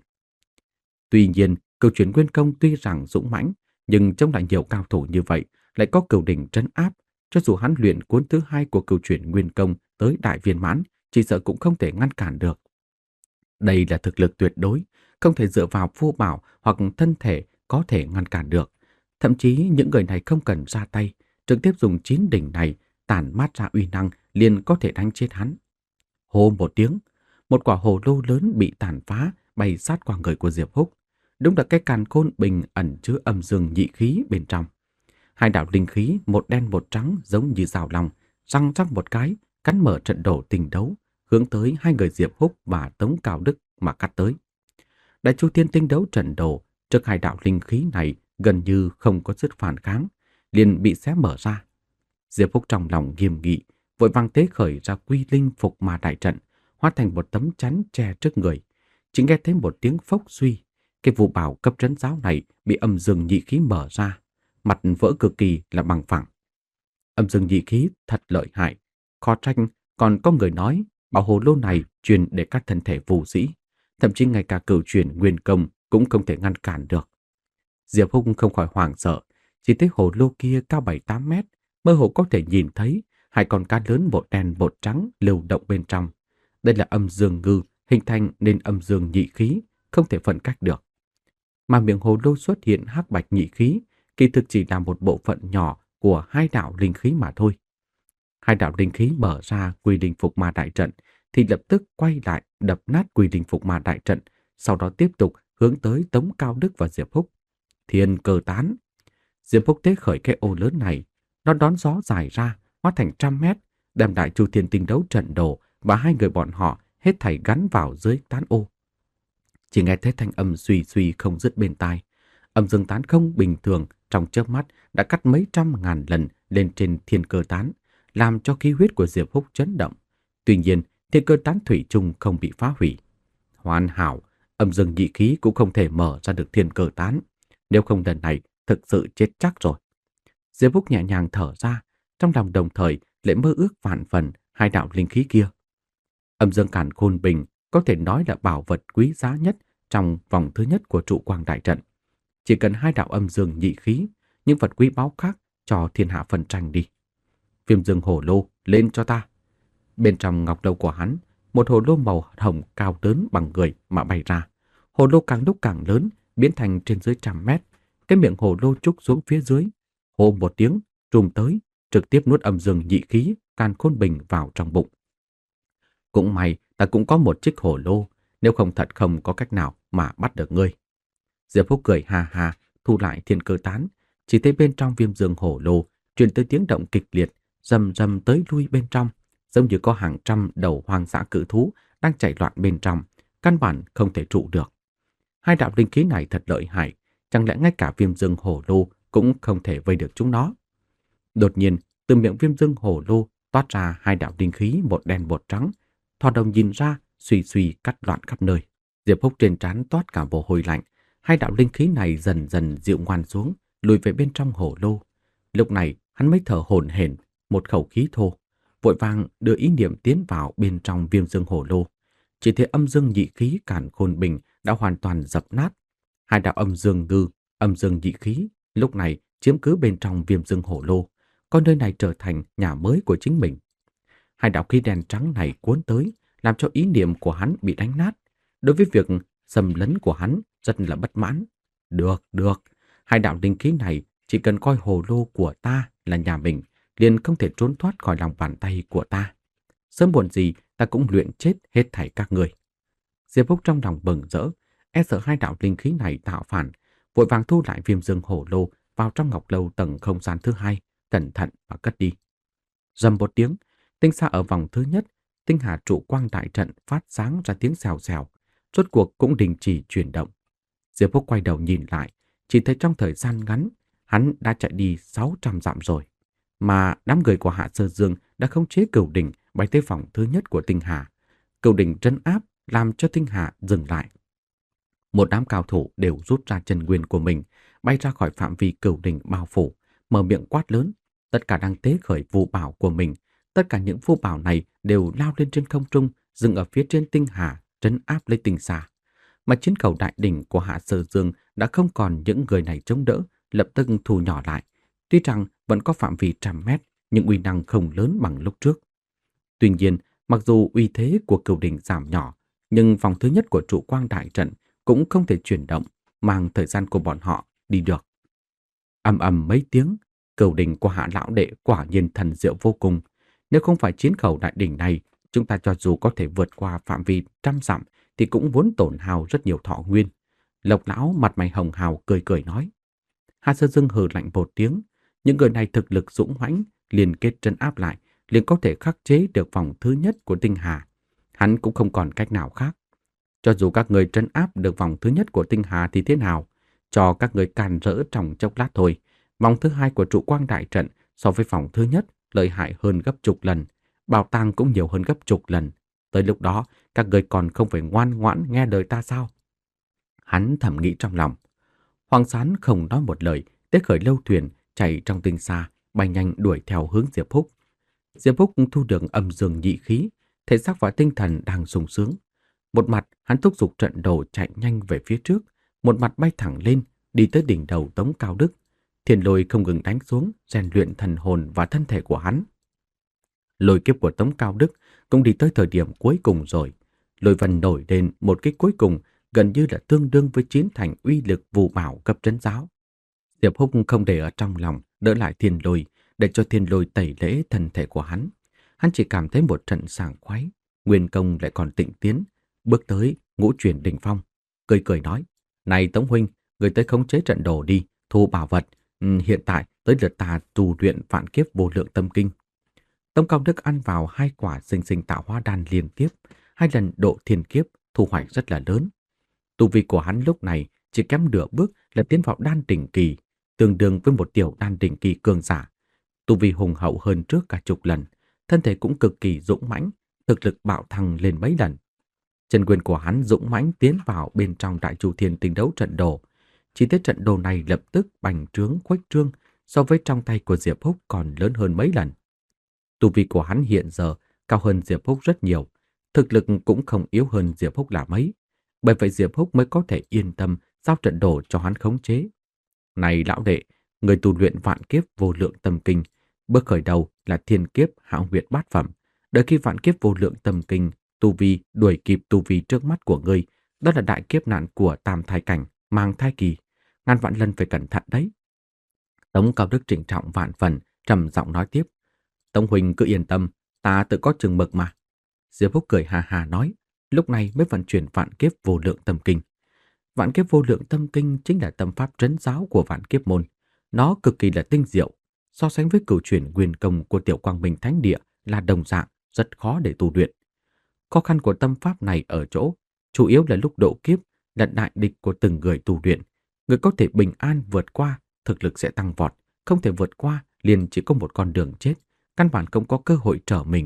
Tuy nhiên, cửu chuyển nguyên công tuy rằng dũng mãnh, nhưng chống lại nhiều cao thủ như vậy, lại có cửu đỉnh trấn áp, cho dù hắn luyện cuốn thứ hai của cửu chuyển nguyên công tới đại viên mãn, chỉ sợ cũng không thể ngăn cản được. Đây là thực lực tuyệt đối, không thể dựa vào phù bảo hoặc thân thể có thể ngăn cản được. Thậm chí những người này không cần ra tay, trực tiếp dùng chín đỉnh này tản mát ra uy năng liền có thể đánh chết hắn. Hô một tiếng, một quả hồ lô lớn bị tàn phá bay sát qua người của Diệp Húc. Đúng là cái càn khôn bình ẩn chứa âm dương nhị khí bên trong. Hai đạo linh khí, một đen một trắng giống như rào lòng, răng rắc một cái, cắn mở trận đồ tình đấu, hướng tới hai người Diệp Húc và Tống Cao Đức mà cắt tới. Đại Chu Thiên Tinh Đấu trận đồ trước hai đạo linh khí này gần như không có sức phản kháng, liền bị xé mở ra. Diệp Húc trong lòng nghiêm nghị, vội vàng tế khởi ra Quy Linh Phục Ma đại trận, hóa thành một tấm chắn che trước người. Chỉ nghe thấy một tiếng phốc suy, cái vụ bảo cấp trấn giáo này bị âm dương nhị khí mở ra, mặt vỡ cực kỳ là bằng phẳng. Âm dương nhị khí thật lợi hại, khó trách còn có người nói bảo hồ lô này truyền để các thân thể phù sĩ, thậm chí ngay cả cửu chuyển nguyên công cũng không thể ngăn cản được. Diệp Húc không khỏi hoảng sợ, chỉ thấy hồ lô kia cao bảy tám mét, mơ hồ có thể nhìn thấy hai con cá lớn một đen một trắng lưu động bên trong. Đây là âm dương ngư hình thành nên âm dương nhị khí, không thể phân cách được. Mà miệng hồ lô xuất hiện hắc bạch nhị khí, kỳ thực chỉ là một bộ phận nhỏ của hai đạo linh khí mà thôi. Hai đạo linh khí mở ra Quy Linh Phục Ma đại trận, thì lập tức quay lại đập nát Quy Linh Phục Ma đại trận, sau đó tiếp tục hướng tới Tống Cao Đức và Diệp Húc. Thiên cơ tán. Diệp Húc tế khởi cái ô lớn này, nó đón gió dài ra, hóa thành trăm mét, đem Đại Chu Thiên Tinh Đấu trận đồ và hai người bọn họ hết thảy gắn vào dưới tán ô. Chỉ nghe thấy thanh âm suy suy không dứt bên tai. Âm dương tán không bình thường trong chớp mắt đã cắt mấy trăm ngàn lần lên trên thiên cơ tán, làm cho khí huyết của Diệp Húc chấn động. Tuy nhiên, thiên cơ tán thủy chung không bị phá hủy. Hoàn hảo, âm dương nhị khí cũng không thể mở ra được thiên cơ tán. Nếu không lần này thực sự chết chắc rồi. Diệp Húc nhẹ nhàng thở ra, trong lòng đồng thời lại mơ ước vạn phần hai đạo linh khí kia. Âm dương càn khôn bình có thể nói là bảo vật quý giá nhất trong vòng thứ nhất của trụ quang đại trận. Chỉ cần hai đạo âm dương nhị khí, những vật quý báu khác cho thiên hạ phân tranh đi. Viêm dương hồ lô lên cho ta. Bên trong ngọc đầu của hắn, một hồ lô màu hồng cao lớn bằng người mà bay ra. Hồ lô càng lúc càng lớn, biến thành trên dưới trăm mét. Cái miệng hồ lô trúc xuống phía dưới, hô một tiếng, trùm tới, trực tiếp nuốt âm dương nhị khí càn khôn bình vào trong bụng. Cũng may ta cũng có một chiếc hồ lô, nếu không thật không có cách nào mà bắt được ngươi. Diệp Húc cười ha ha, thu lại thiên cơ tán, chỉ thấy bên trong viêm dương hồ lô truyền tới tiếng động kịch liệt, rầm rầm tới lui bên trong, giống như có hàng trăm đầu hoang dã cự thú đang chạy loạn bên trong, căn bản không thể trụ được. Hai đạo linh khí này thật lợi hại, chẳng lẽ ngay cả viêm dương hồ lô cũng không thể vây được chúng nó. Đột nhiên, từ miệng viêm dương hồ lô toát ra hai đạo linh khí một đen một trắng, thò đầu nhìn ra, suy suy cắt loạn khắp nơi. Diệp Húc trên trán toát cả mồ hôi lạnh, hai đạo linh khí này dần dần dịu ngoan xuống, lùi về bên trong hồ lô. Lúc này, hắn mới thở hổn hển, một khẩu khí thô, vội vàng đưa ý niệm tiến vào bên trong viêm dương hồ lô. Chỉ thấy âm dương nhị khí càn khôn bình đã hoàn toàn dập nát. Hai đạo âm dương ngư, âm dương nhị khí lúc này chiếm cứ bên trong Viêm Dương Hổ Lô, coi nơi này trở thành nhà mới của chính mình. Hai đạo khí đen trắng này cuốn tới, làm cho ý niệm của hắn bị đánh nát. Đối với việc xâm lấn của hắn rất là bất mãn. Được, được, hai đạo linh khí này chỉ cần coi hồ lô của ta là nhà mình, liền không thể trốn thoát khỏi lòng bàn tay của ta. Sớm muộn gì ta cũng luyện chết hết thảy các người. Diệp Húc trong lòng bừng rỡ, e sợ hai đạo linh khí này tạo phản, vội vàng thu lại Viêm Dương Hổ Lô vào trong ngọc lâu tầng không gian thứ hai, cẩn thận và cất đi. Rầm một tiếng, tinh xa ở vòng thứ nhất, tinh hà trụ quang đại trận phát sáng ra tiếng xèo xèo, rốt cuộc cũng đình chỉ chuyển động. Diệp Húc quay đầu nhìn lại, chỉ thấy trong thời gian ngắn, hắn đã chạy đi sáu trăm dặm rồi. Mà đám người của Hạ Sơ Dương đã khống chế Cửu Đỉnh bay tới vòng thứ nhất của tinh hà. Cửu Đỉnh trấn áp làm cho tinh hà dừng lại. Một đám cao thủ đều rút ra chân nguyên của mình, bay ra khỏi phạm vi Cửu Đỉnh bao phủ, mở miệng quát lớn. Tất cả đang tế khởi phù bảo của mình. Tất cả những phù bảo này đều lao lên trên không trung, dừng ở phía trên tinh hà, trấn áp lấy tinh xa. Mà chiến cầu đại đỉnh của Hạ Sơ Dương đã không còn những người này chống đỡ, lập tức thu nhỏ lại. Tuy rằng vẫn có phạm vi trăm mét, nhưng uy năng không lớn bằng lúc trước. Tuy nhiên, mặc dù uy thế của Cửu Đỉnh giảm nhỏ, nhưng vòng thứ nhất của trụ quang đại trận cũng không thể chuyển động, mang thời gian của bọn họ đi được. Ầm ầm mấy tiếng, Cửu Đỉnh của Hạ lão đệ quả nhiên thần diệu vô cùng. Nếu không phải chiến khẩu đại đỉnh này, chúng ta cho dù có thể vượt qua phạm vi trăm dặm thì cũng vốn tổn hao rất nhiều thọ nguyên. Lộc lão mặt mày hồng hào cười cười nói. Hạ Sơ Dương hừ lạnh một tiếng, những người này thực lực dũng mãnh, liên kết trấn áp lại, liền có thể khắc chế được vòng thứ nhất của tinh hà. Hắn cũng không còn cách nào khác. Cho dù các người trấn áp được vòng thứ nhất của tinh hà thì thế nào, cho các người càn rỡ trong chốc lát thôi. Vòng thứ hai của trụ quang đại trận so với vòng thứ nhất lợi hại hơn gấp chục lần, bảo tàng cũng nhiều hơn gấp chục lần. Tới lúc đó, các người còn không phải ngoan ngoãn nghe lời ta sao? Hắn thầm nghĩ trong lòng. Hoàng Sán không nói một lời, tế khởi lâu thuyền chạy trong tinh xa, bay nhanh đuổi theo hướng Diệp Húc. Diệp Húc thu được âm dương nhị khí, thể xác và tinh thần đang sung sướng. Một mặt hắn thúc giục trận đồ chạy nhanh về phía trước, một mặt bay thẳng lên, đi tới đỉnh đầu Tống Cao Đức. Thiên lôi không ngừng đánh xuống, rèn luyện thần hồn và thân thể của hắn. Lôi kiếp của Tống Cao Đức cũng đi tới thời điểm cuối cùng rồi. Lôi vân nổi lên một kích cuối cùng, gần như là tương đương với chiến thành uy lực phù bảo cấp trấn giáo. Diệp Húc không để ở trong lòng, đỡ lại thiên lôi, để cho thiên lôi tẩy lễ thân thể của hắn. Hắn chỉ cảm thấy một trận sảng khoái, nguyên công lại còn tịnh tiến, bước tới ngũ chuyển đỉnh phong, cười cười nói: "Này Tống huynh, người tới khống chế trận đồ đi, thu bảo vật. Ừ, hiện tại tới lượt ta tu luyện vạn kiếp vô lượng tâm kinh." Tống Cao Đức ăn vào hai quả sinh sinh tạo hóa đan liên tiếp, hai lần độ thiên kiếp, thu hoạch rất là lớn. Tu vi của hắn lúc này chỉ kém nửa bước là tiến vào đan đỉnh kỳ, tương đương với một tiểu đan đỉnh kỳ cường giả. Tu vi hùng hậu hơn trước cả chục lần, thân thể cũng cực kỳ dũng mãnh, thực lực bạo thăng lên mấy lần. Chân nguyên của hắn dũng mãnh tiến vào bên trong Đại Chu Thiên Tinh đấu trận đồ. Chỉ thấy trận đồ này lập tức bành trướng khuếch trương, so với trong tay của Diệp Húc còn lớn hơn mấy lần. Tu vi của hắn hiện giờ cao hơn Diệp Húc rất nhiều, thực lực cũng không yếu hơn Diệp Húc là mấy. Bởi vậy Diệp Húc mới có thể yên tâm giao trận đồ cho hắn khống chế. Này lão đệ, người tu luyện vạn kiếp vô lượng tâm kinh, bước khởi đầu là thiên kiếp hạo huyệt bát phẩm. Đợi khi vạn kiếp vô lượng tâm kinh, tu vi đuổi kịp tu vi trước mắt của ngươi, đó là đại kiếp nạn của tam thai cảnh, mang thai kỳ. Ngàn vạn lần phải cẩn thận đấy. Tống Cao Đức trịnh trọng vạn phần, trầm giọng nói tiếp. Tống huynh cứ yên tâm, ta tự có chừng mực mà. Diệp Húc cười hà hà nói, lúc này mới vận chuyển vạn kiếp vô lượng tâm kinh. Vạn kiếp vô lượng tâm kinh chính là tâm pháp trấn giáo của vạn kiếp môn. Nó cực kỳ là tinh diệu, so sánh với cửu chuyển nguyên công của Tiểu Quang Minh Thánh Địa là đồng dạng, rất khó để tu luyện. Khó khăn của tâm pháp này ở chỗ, chủ yếu là lúc độ kiếp là đại địch của từng người tu luyện. Người có thể bình an vượt qua, thực lực sẽ tăng vọt, không thể vượt qua liền chỉ có một con đường chết, căn bản không có cơ hội trở mình.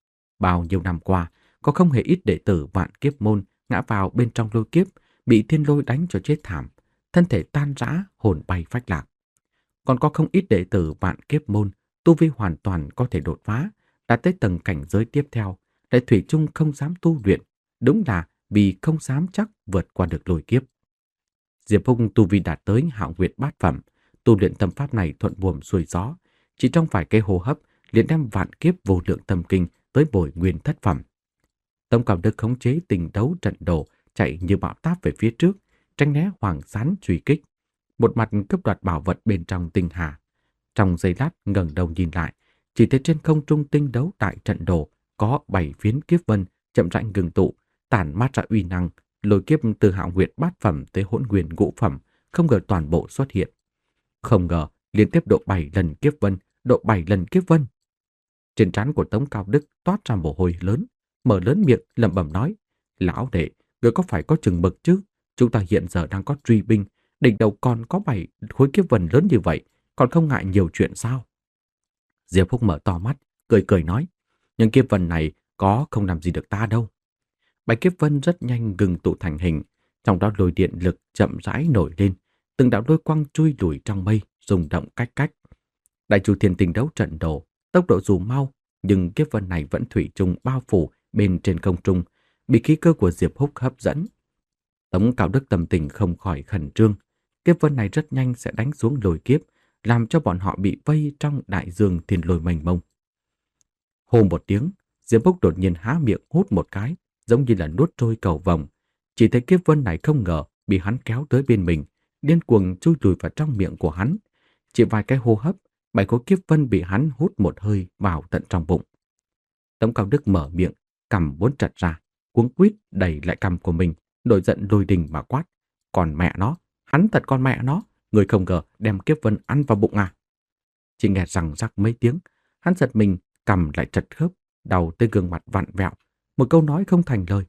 Bao nhiêu năm qua, có không hề ít đệ tử vạn kiếp môn ngã vào bên trong lôi kiếp, bị thiên lôi đánh cho chết thảm, thân thể tan rã, hồn bay phách lạc. Còn có không ít đệ tử vạn kiếp môn, tu vi hoàn toàn có thể đột phá, đạt tới tầng cảnh giới tiếp theo, lại thủy chung không dám tu luyện, đúng là vì không dám chắc vượt qua được lôi kiếp. Diệp Húc tu vi đạt tới hạo huyệt bát phẩm, tu luyện tâm pháp này thuận buồm xuôi gió, chỉ trong vài cái hô hấp liền đem vạn kiếp vô lượng tâm kinh tới bồi nguyên thất phẩm. Tống Cao Đức khống chế tình đấu trận đồ, chạy như bão táp về phía trước, tránh né Hoàng Sán truy kích, một mặt cướp đoạt bảo vật bên trong tinh hà. Trong giây lát ngẩng đầu nhìn lại, chỉ thấy trên không trung tinh đấu tại trận đồ có bảy phiến kiếp vân chậm rãi ngừng tụ, tản mát ra uy năng, lôi kiếp từ Hạo Nguyệt bát phẩm tới Hỗn Nguyên ngũ phẩm, không ngờ toàn bộ xuất hiện. Không ngờ liên tiếp độ bảy lần kiếp vân, độ bảy lần kiếp vân. Trên trán của Tống Cao Đức toát ra mồ hôi lớn, mở lớn miệng lẩm bẩm nói: "Lão đệ, người có phải có chừng mực chứ? Chúng ta hiện giờ đang có truy binh, đỉnh đầu còn có bảy khối kiếp vân lớn như vậy, còn không ngại nhiều chuyện sao?" Diệp Húc mở to mắt, cười cười nói: "Nhưng kiếp vân này có không làm gì được ta đâu." Bảy kiếp vân rất nhanh ngừng tụ thành hình, trong đó lôi điện lực chậm rãi nổi lên, từng đạo lôi quang chui lùi trong mây, rung động cách cách. Đại Chu Thiên Tinh đấu trận đồ, tốc độ dù mau, nhưng kiếp vân này vẫn thủy chung bao phủ bên trên không trung, bị khí cơ của Diệp Húc hấp dẫn. Tống Cao Đức tâm tình không khỏi khẩn trương, kiếp vân này rất nhanh sẽ đánh xuống lôi kiếp, làm cho bọn họ bị vây trong đại dương thiên lôi mênh mông. Hô một tiếng, Diệp Húc đột nhiên há miệng hút một cái, giống như là nuốt trôi cầu vồng. Chỉ thấy kiếp vân này không ngờ bị hắn kéo tới bên mình, điên cuồng chui lùi vào trong miệng của hắn. Chỉ vài cái hô hấp, bảy khối kiếp vân bị hắn hút một hơi vào tận trong bụng. Tống Cao Đức mở miệng, cằm muốn trật ra, cuống quýt đẩy lại cằm của mình, nổi giận lôi đình mà quát: "Còn mẹ nó, hắn thật con mẹ nó, người không ngờ đem kiếp vân ăn vào bụng à?" Chỉ nghe rằng rắc mấy tiếng, hắn giật mình, cằm lại trật khớp, đầu tới gương mặt vặn vẹo, một câu nói không thành lời.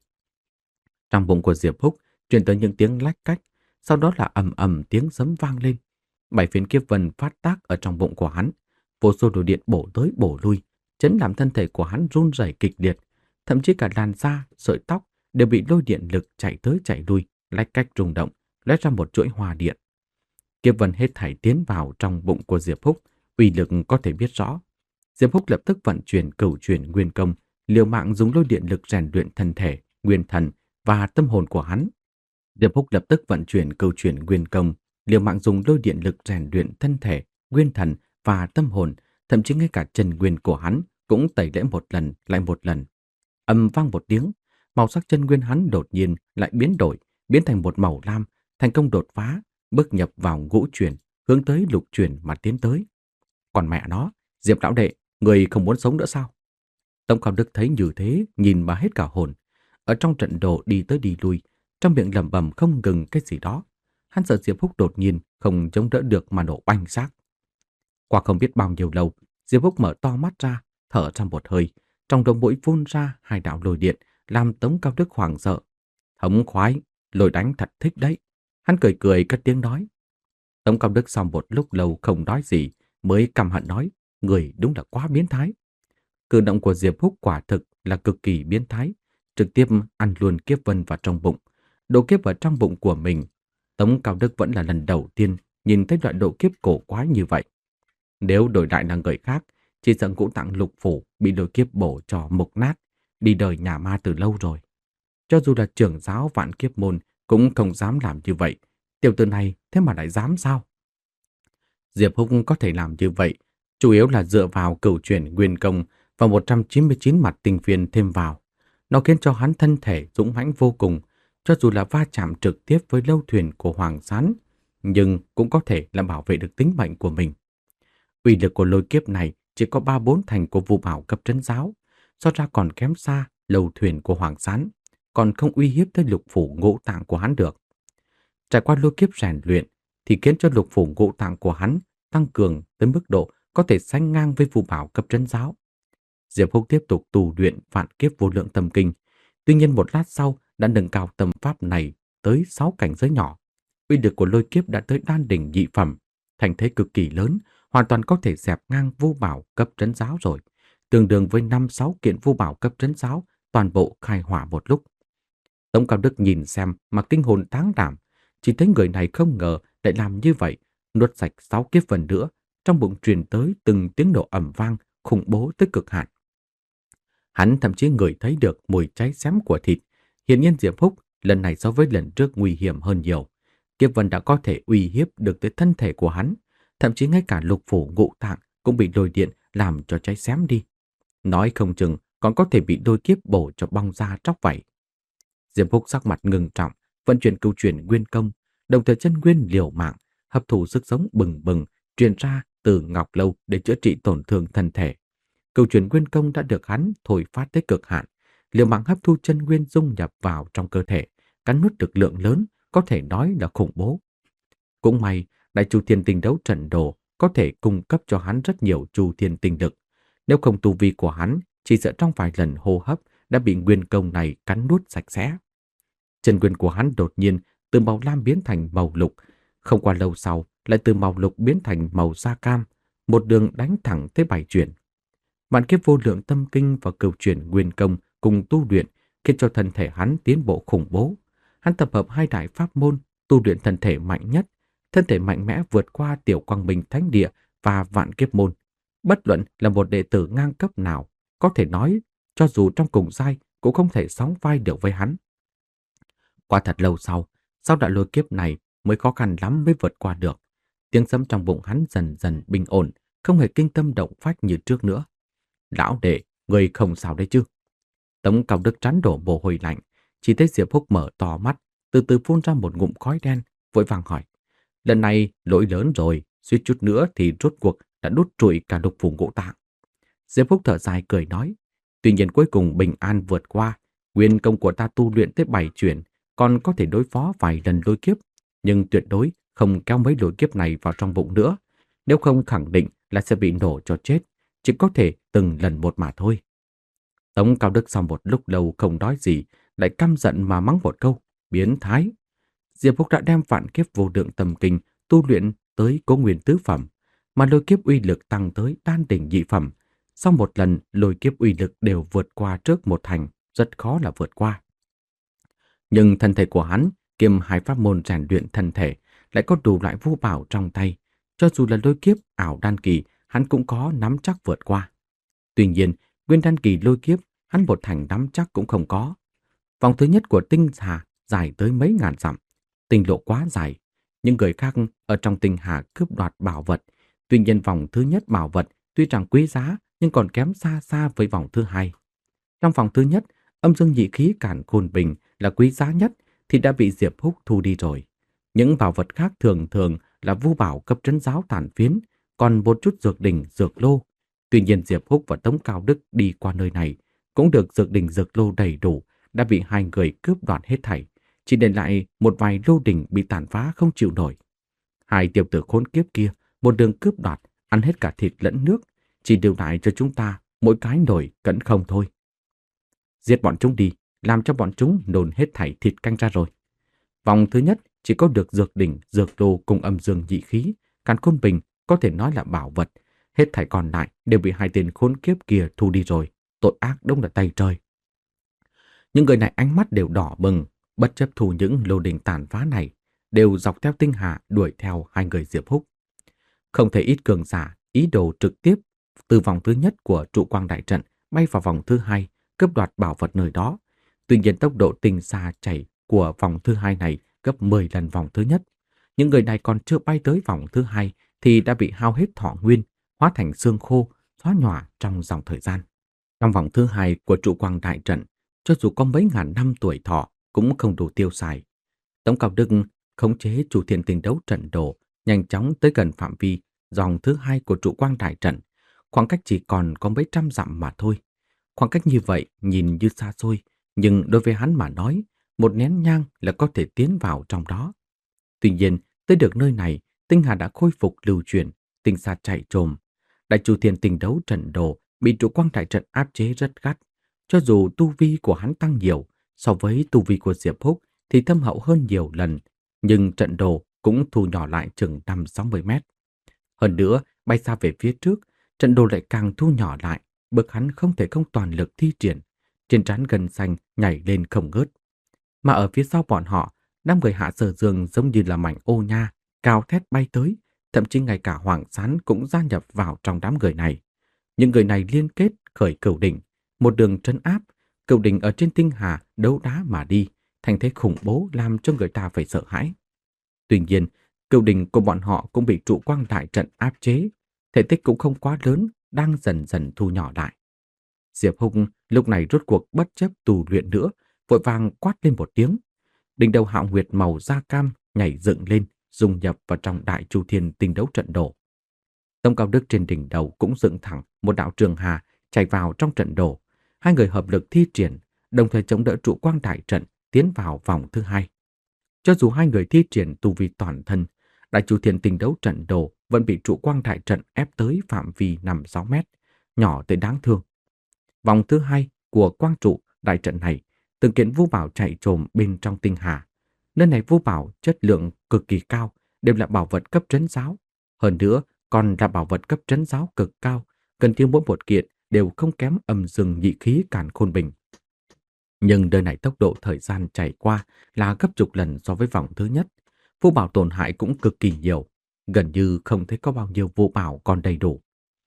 Trong bụng của Diệp Húc truyền tới những tiếng lách cách, sau đó là ầm ầm tiếng sấm vang lên. Bảy phiến kiếp vân phát tác ở trong bụng của hắn, vô số đồ điện bổ tới bổ lui, chấn làm thân thể của hắn run rẩy kịch liệt, thậm chí cả làn da, sợi tóc đều bị lôi điện lực chạy tới chạy lui, lách cách rung động, lóe ra một chuỗi hòa điện. Kiếp vân hết thảy tiến vào trong bụng của Diệp Húc, uy lực có thể biết rõ. Diệp Húc lập tức vận chuyển cửu chuyển nguyên công, liều mạng dùng lôi điện lực rèn luyện thân thể, nguyên thần và tâm hồn của hắn. Diệp Húc lập tức vận chuyển cửu chuyển nguyên công, liều mạng dùng lôi điện lực rèn luyện thân thể, nguyên thần và tâm hồn, thậm chí ngay cả chân nguyên của hắn cũng tẩy lễ một lần lại một lần. Ầm vang một tiếng, màu sắc chân nguyên hắn đột nhiên lại biến đổi, biến thành một màu lam, thành công đột phá, bước nhập vào ngũ chuyển, hướng tới lục chuyển mà tiến tới. Còn mẹ nó, Diệp lão đệ, người không muốn sống nữa sao? Tống Cao Đức thấy như thế, nhìn mà hết cả hồn. Ở trong trận đồ đi tới đi lui, trong miệng lẩm bẩm không ngừng cái gì đó. Hắn sợ Diệp Húc đột nhiên không chống đỡ được mà nổ oanh xác. Qua không biết bao nhiêu lâu, Diệp Húc mở to mắt ra, thở ra một hơi, trong đầu mũi phun ra hai đạo lôi điện, làm Tống Cao Đức hoảng sợ. Thống khoái, lôi đánh thật thích đấy. Hắn cười cười cất tiếng nói. Tống Cao Đức sau một lúc lâu không nói gì, mới căm hận nói, người đúng là quá biến thái. Cử động của Diệp Húc quả thực là cực kỳ biến thái, trực tiếp ăn luôn kiếp vân vào trong bụng, độ kiếp vào trong bụng của mình. Tống Cao Đức vẫn là lần đầu tiên nhìn thấy loại độ kiếp cổ quái như vậy. Nếu đổi lại là người khác, chỉ sợ ngũ tạng lục phủ bị độ kiếp bổ cho mục nát, đi đời nhà ma từ lâu rồi. Cho dù là trưởng giáo vạn kiếp môn cũng không dám làm như vậy. Tiểu tử này thế mà lại dám sao? Diệp Húc có thể làm như vậy, chủ yếu là dựa vào cửu chuyển nguyên công và một trăm chín mươi chín mặt tinh phiên thêm vào. Nó khiến cho hắn thân thể dũng mãnh vô cùng, cho dù là va chạm trực tiếp với lâu thuyền của Hoàng Sán, nhưng cũng có thể là bảo vệ được tính mệnh của mình. Uy lực của lôi kiếp này chỉ có ba bốn thành của Vu Bảo cấp trấn giáo, so ra còn kém xa lâu thuyền của Hoàng Sán, còn không uy hiếp tới lục phủ ngũ tạng của hắn được. Trải qua lôi kiếp rèn luyện thì khiến cho lục phủ ngũ tạng của hắn tăng cường tới mức độ có thể sánh ngang với Vu Bảo cấp trấn giáo. Diệp Húc tiếp tục tu luyện vạn kiếp vô lượng tâm kinh, tuy nhiên một lát sau đã nâng cao tâm pháp này tới sáu cảnh giới nhỏ. Uy lực của lôi kiếp đã tới đan đỉnh nhị phẩm, thành thế cực kỳ lớn, hoàn toàn có thể dẹp ngang Vu Bảo cấp trấn giáo rồi, tương đương với năm sáu kiện Vu Bảo cấp trấn giáo toàn bộ khai hỏa một lúc. Tống Cao Đức nhìn xem mà kinh hồn táng đảm, chỉ thấy người này không ngờ lại làm như vậy, nuốt sạch sáu kiếp phần nữa, trong bụng truyền tới từng tiếng nổ ầm vang khủng bố tới cực hạn. Hắn thậm chí ngửi thấy được mùi cháy xém của thịt. Hiển nhiên Diệp Húc lần này so với lần trước nguy hiểm hơn nhiều. Kiếp vân đã có thể uy hiếp được tới thân thể của hắn, thậm chí ngay cả lục phủ ngũ tạng cũng bị lôi điện làm cho cháy xém đi. Nói không chừng còn có thể bị lôi kiếp bổ cho bong da tróc vảy. Diệp Húc sắc mặt ngưng trọng, vận chuyển câu chuyện nguyên công, đồng thời chân nguyên liều mạng, hấp thụ sức sống bừng bừng truyền ra từ ngọc lâu để chữa trị tổn thương thân thể. Câu chuyện nguyên công đã được hắn thổi phát tới cực hạn, liều mạng hấp thu chân nguyên dung nhập vào trong cơ thể, cắn nuốt được lượng lớn, có thể nói là khủng bố. Cũng may, Đại Chu Thiên Tinh Đấu Trận Đồ có thể cung cấp cho hắn rất nhiều chu thiên tinh lực. Nếu không, tu vi của hắn chỉ sợ trong vài lần hô hấp đã bị nguyên công này cắn nuốt sạch sẽ. Chân nguyên của hắn đột nhiên từ màu lam biến thành màu lục, không qua lâu sau lại từ màu lục biến thành màu da cam, một đường đánh thẳng tới bảy chuyển. Vạn kiếp vô lượng tâm kinh và cửu chuyển nguyên công cùng tu luyện khiến cho thân thể hắn tiến bộ khủng bố. Hắn tập hợp hai đại pháp môn, tu luyện thân thể mạnh nhất, thân thể mạnh mẽ vượt qua tiểu quang minh thánh địa và vạn kiếp môn. Bất luận là một đệ tử ngang cấp nào, có thể nói cho dù trong cùng giai cũng không thể sóng vai được với hắn. Qua thật lâu sau, sau đại lôi kiếp này mới khó khăn lắm mới vượt qua được. Tiếng sấm trong bụng hắn dần dần bình ổn, không hề kinh tâm động phách như trước nữa. Lão đệ, người không sao đấy chứ? Tống Cao Đức trán đổ mồ hôi lạnh, chỉ thấy Diệp Húc mở to mắt, từ từ phun ra một ngụm khói đen, vội vàng hỏi. Lần này lỗi lớn rồi, suýt chút nữa thì rốt cuộc đã đốt trụi cả lục phủ ngũ tạng. Diệp Húc thở dài cười nói, tuy nhiên cuối cùng bình an vượt qua, nguyên công của ta tu luyện tới bảy chuyển, còn có thể đối phó vài lần lôi kiếp, nhưng tuyệt đối không kéo mấy lôi kiếp này vào trong bụng nữa, nếu không khẳng định là sẽ bị nổ cho chết, chỉ có thể từng lần một mà thôi. Tống Cao Đức sau một lúc lâu không nói gì, lại căm giận mà mắng một câu, biến thái. Diệp Húc đã đem vạn kiếp vô lượng tâm kinh tu luyện tới cố nguyên tứ phẩm, mà lôi kiếp uy lực tăng tới đan đỉnh nhị phẩm. Sau một lần lôi kiếp uy lực đều vượt qua trước một thành, rất khó là vượt qua. Nhưng thân thể của hắn kiêm hai pháp môn rèn luyện thân thể lại có đủ loại vô bảo trong tay, cho dù là lôi kiếp ảo đan kỳ, hắn cũng có nắm chắc vượt qua. Tuy nhiên, nguyên đan kỳ lôi kiếp, hắn một thành nắm chắc cũng không có. Vòng thứ nhất của tinh hà dài tới mấy ngàn dặm, tinh lộ quá dài. Những người khác ở trong tinh hà cướp đoạt bảo vật. Tuy nhiên vòng thứ nhất bảo vật tuy rằng quý giá nhưng còn kém xa xa với vòng thứ hai. Trong vòng thứ nhất, âm dương nhị khí cản khôn bình là quý giá nhất thì đã bị Diệp Húc thu đi rồi. Những bảo vật khác thường thường là vu bảo cấp trấn giáo tàn phiến, còn một chút dược đỉnh dược lô. Tuy nhiên Diệp Húc và Tống Cao Đức đi qua nơi này cũng được dược đỉnh dược lô đầy đủ, đã bị hai người cướp đoạt hết thảy, chỉ để lại một vài lô đỉnh bị tàn phá không chịu nổi. Hai tiểu tử khốn kiếp kia một đường cướp đoạt, ăn hết cả thịt lẫn nước, chỉ lưu lại cho chúng ta mỗi cái nồi cẫn không thôi. Giết bọn chúng đi, làm cho bọn chúng nôn hết thảy thịt canh ra rồi. Vòng thứ nhất chỉ có được dược đỉnh, dược lô cùng âm dương nhị khí, càn khôn bình có thể nói là bảo vật, hết thảy còn lại đều bị hai tên khốn kiếp kia thu đi rồi, tội ác đúng là tay trời. Những người này ánh mắt đều đỏ bừng, bất chấp thu những lô đỉnh tàn phá này, đều dọc theo tinh hà đuổi theo hai người Diệp Húc. Không thể ít cường giả ý đồ trực tiếp từ vòng thứ nhất của trụ quang đại trận bay vào vòng thứ hai, cướp đoạt bảo vật nơi đó. Tuy nhiên tốc độ tinh xa chảy của vòng thứ hai này gấp mười lần vòng thứ nhất. Những người này còn chưa bay tới vòng thứ hai thì đã bị hao hết thọ nguyên, hóa thành xương khô, xóa nhòa trong dòng thời gian. Trong vòng thứ hai của trụ quang đại trận, cho dù có mấy ngàn năm tuổi thọ cũng không đủ tiêu xài. Tống Cao Đức khống chế Chu Thiên Tinh Đấu Trận Đồ, nhanh chóng tới gần phạm vi dòng thứ hai của trụ quang đại trận. Khoảng cách chỉ còn có mấy trăm dặm mà thôi. Khoảng cách như vậy nhìn như xa xôi, nhưng đối với hắn mà nói, một nén nhang là có thể tiến vào trong đó. Tuy nhiên, tới được nơi này, tinh hà đã khôi phục lưu chuyển, tinh xa chạy trồm. Đại Chu Thiên Tinh Đấu Trận Đồ bị trụ quang đại trận áp chế rất gắt. Cho dù tu vi của hắn tăng nhiều, so với tu vi của Diệp Húc thì thâm hậu hơn nhiều lần, nhưng trận đồ cũng thu nhỏ lại chừng năm sáu mươi mét. Hơn nữa, bay xa về phía trước, trận đồ lại càng thu nhỏ lại, bức hắn không thể không toàn lực thi triển. Trên trán gân xanh nhảy lên không ngớt. Mà ở phía sau bọn họ, năm người Hạ Sở Dương giống như là mảnh ô nha, cao thét bay tới, thậm chí ngay cả Hoàng Sán cũng gia nhập vào trong đám người này. Những người này liên kết khởi cửu đỉnh, một đường trấn áp, cửu đỉnh ở trên tinh hà đấu đá mà đi, thành thế khủng bố làm cho người ta phải sợ hãi. Tuy nhiên, Cửu đỉnh của bọn họ cũng bị trụ quang đại trận áp chế, thể tích cũng không quá lớn, đang dần dần thu nhỏ lại. Diệp Hùng lúc này rốt cuộc bất chấp tù luyện nữa, vội vàng quát lên một tiếng. Đỉnh đầu Hạo Nguyệt màu da cam nhảy dựng lên, dung nhập vào trong đại chu thiên tinh đấu trận đồ. Tông Cao Đức trên đỉnh đầu cũng dựng thẳng một đạo trường hà chạy vào trong trận đồ. Hai người hợp lực thi triển, đồng thời chống đỡ trụ quang đại trận tiến vào vòng thứ hai. Cho dù hai người thi triển tu vi toàn thân, đại chu thiên tinh đấu trận đồ vẫn bị trụ quang đại trận ép tới phạm vi năm sáu mét, nhỏ tới đáng thương. Vòng thứ hai của quang trụ đại trận này, từng kiện vu bảo chạy trồm bên trong tinh hà. Nơi này vu bảo chất lượng cực kỳ cao, đều là bảo vật cấp trấn giáo. Hơn nữa, còn là bảo vật cấp trấn giáo cực cao, gần như mỗi một kiện đều không kém âm dương nhị khí càn khôn bình. Nhưng nơi này tốc độ thời gian chảy qua là gấp chục lần so với vòng thứ nhất. Vu bảo tổn hại cũng cực kỳ nhiều, gần như không thấy có bao nhiêu vu bảo còn đầy đủ.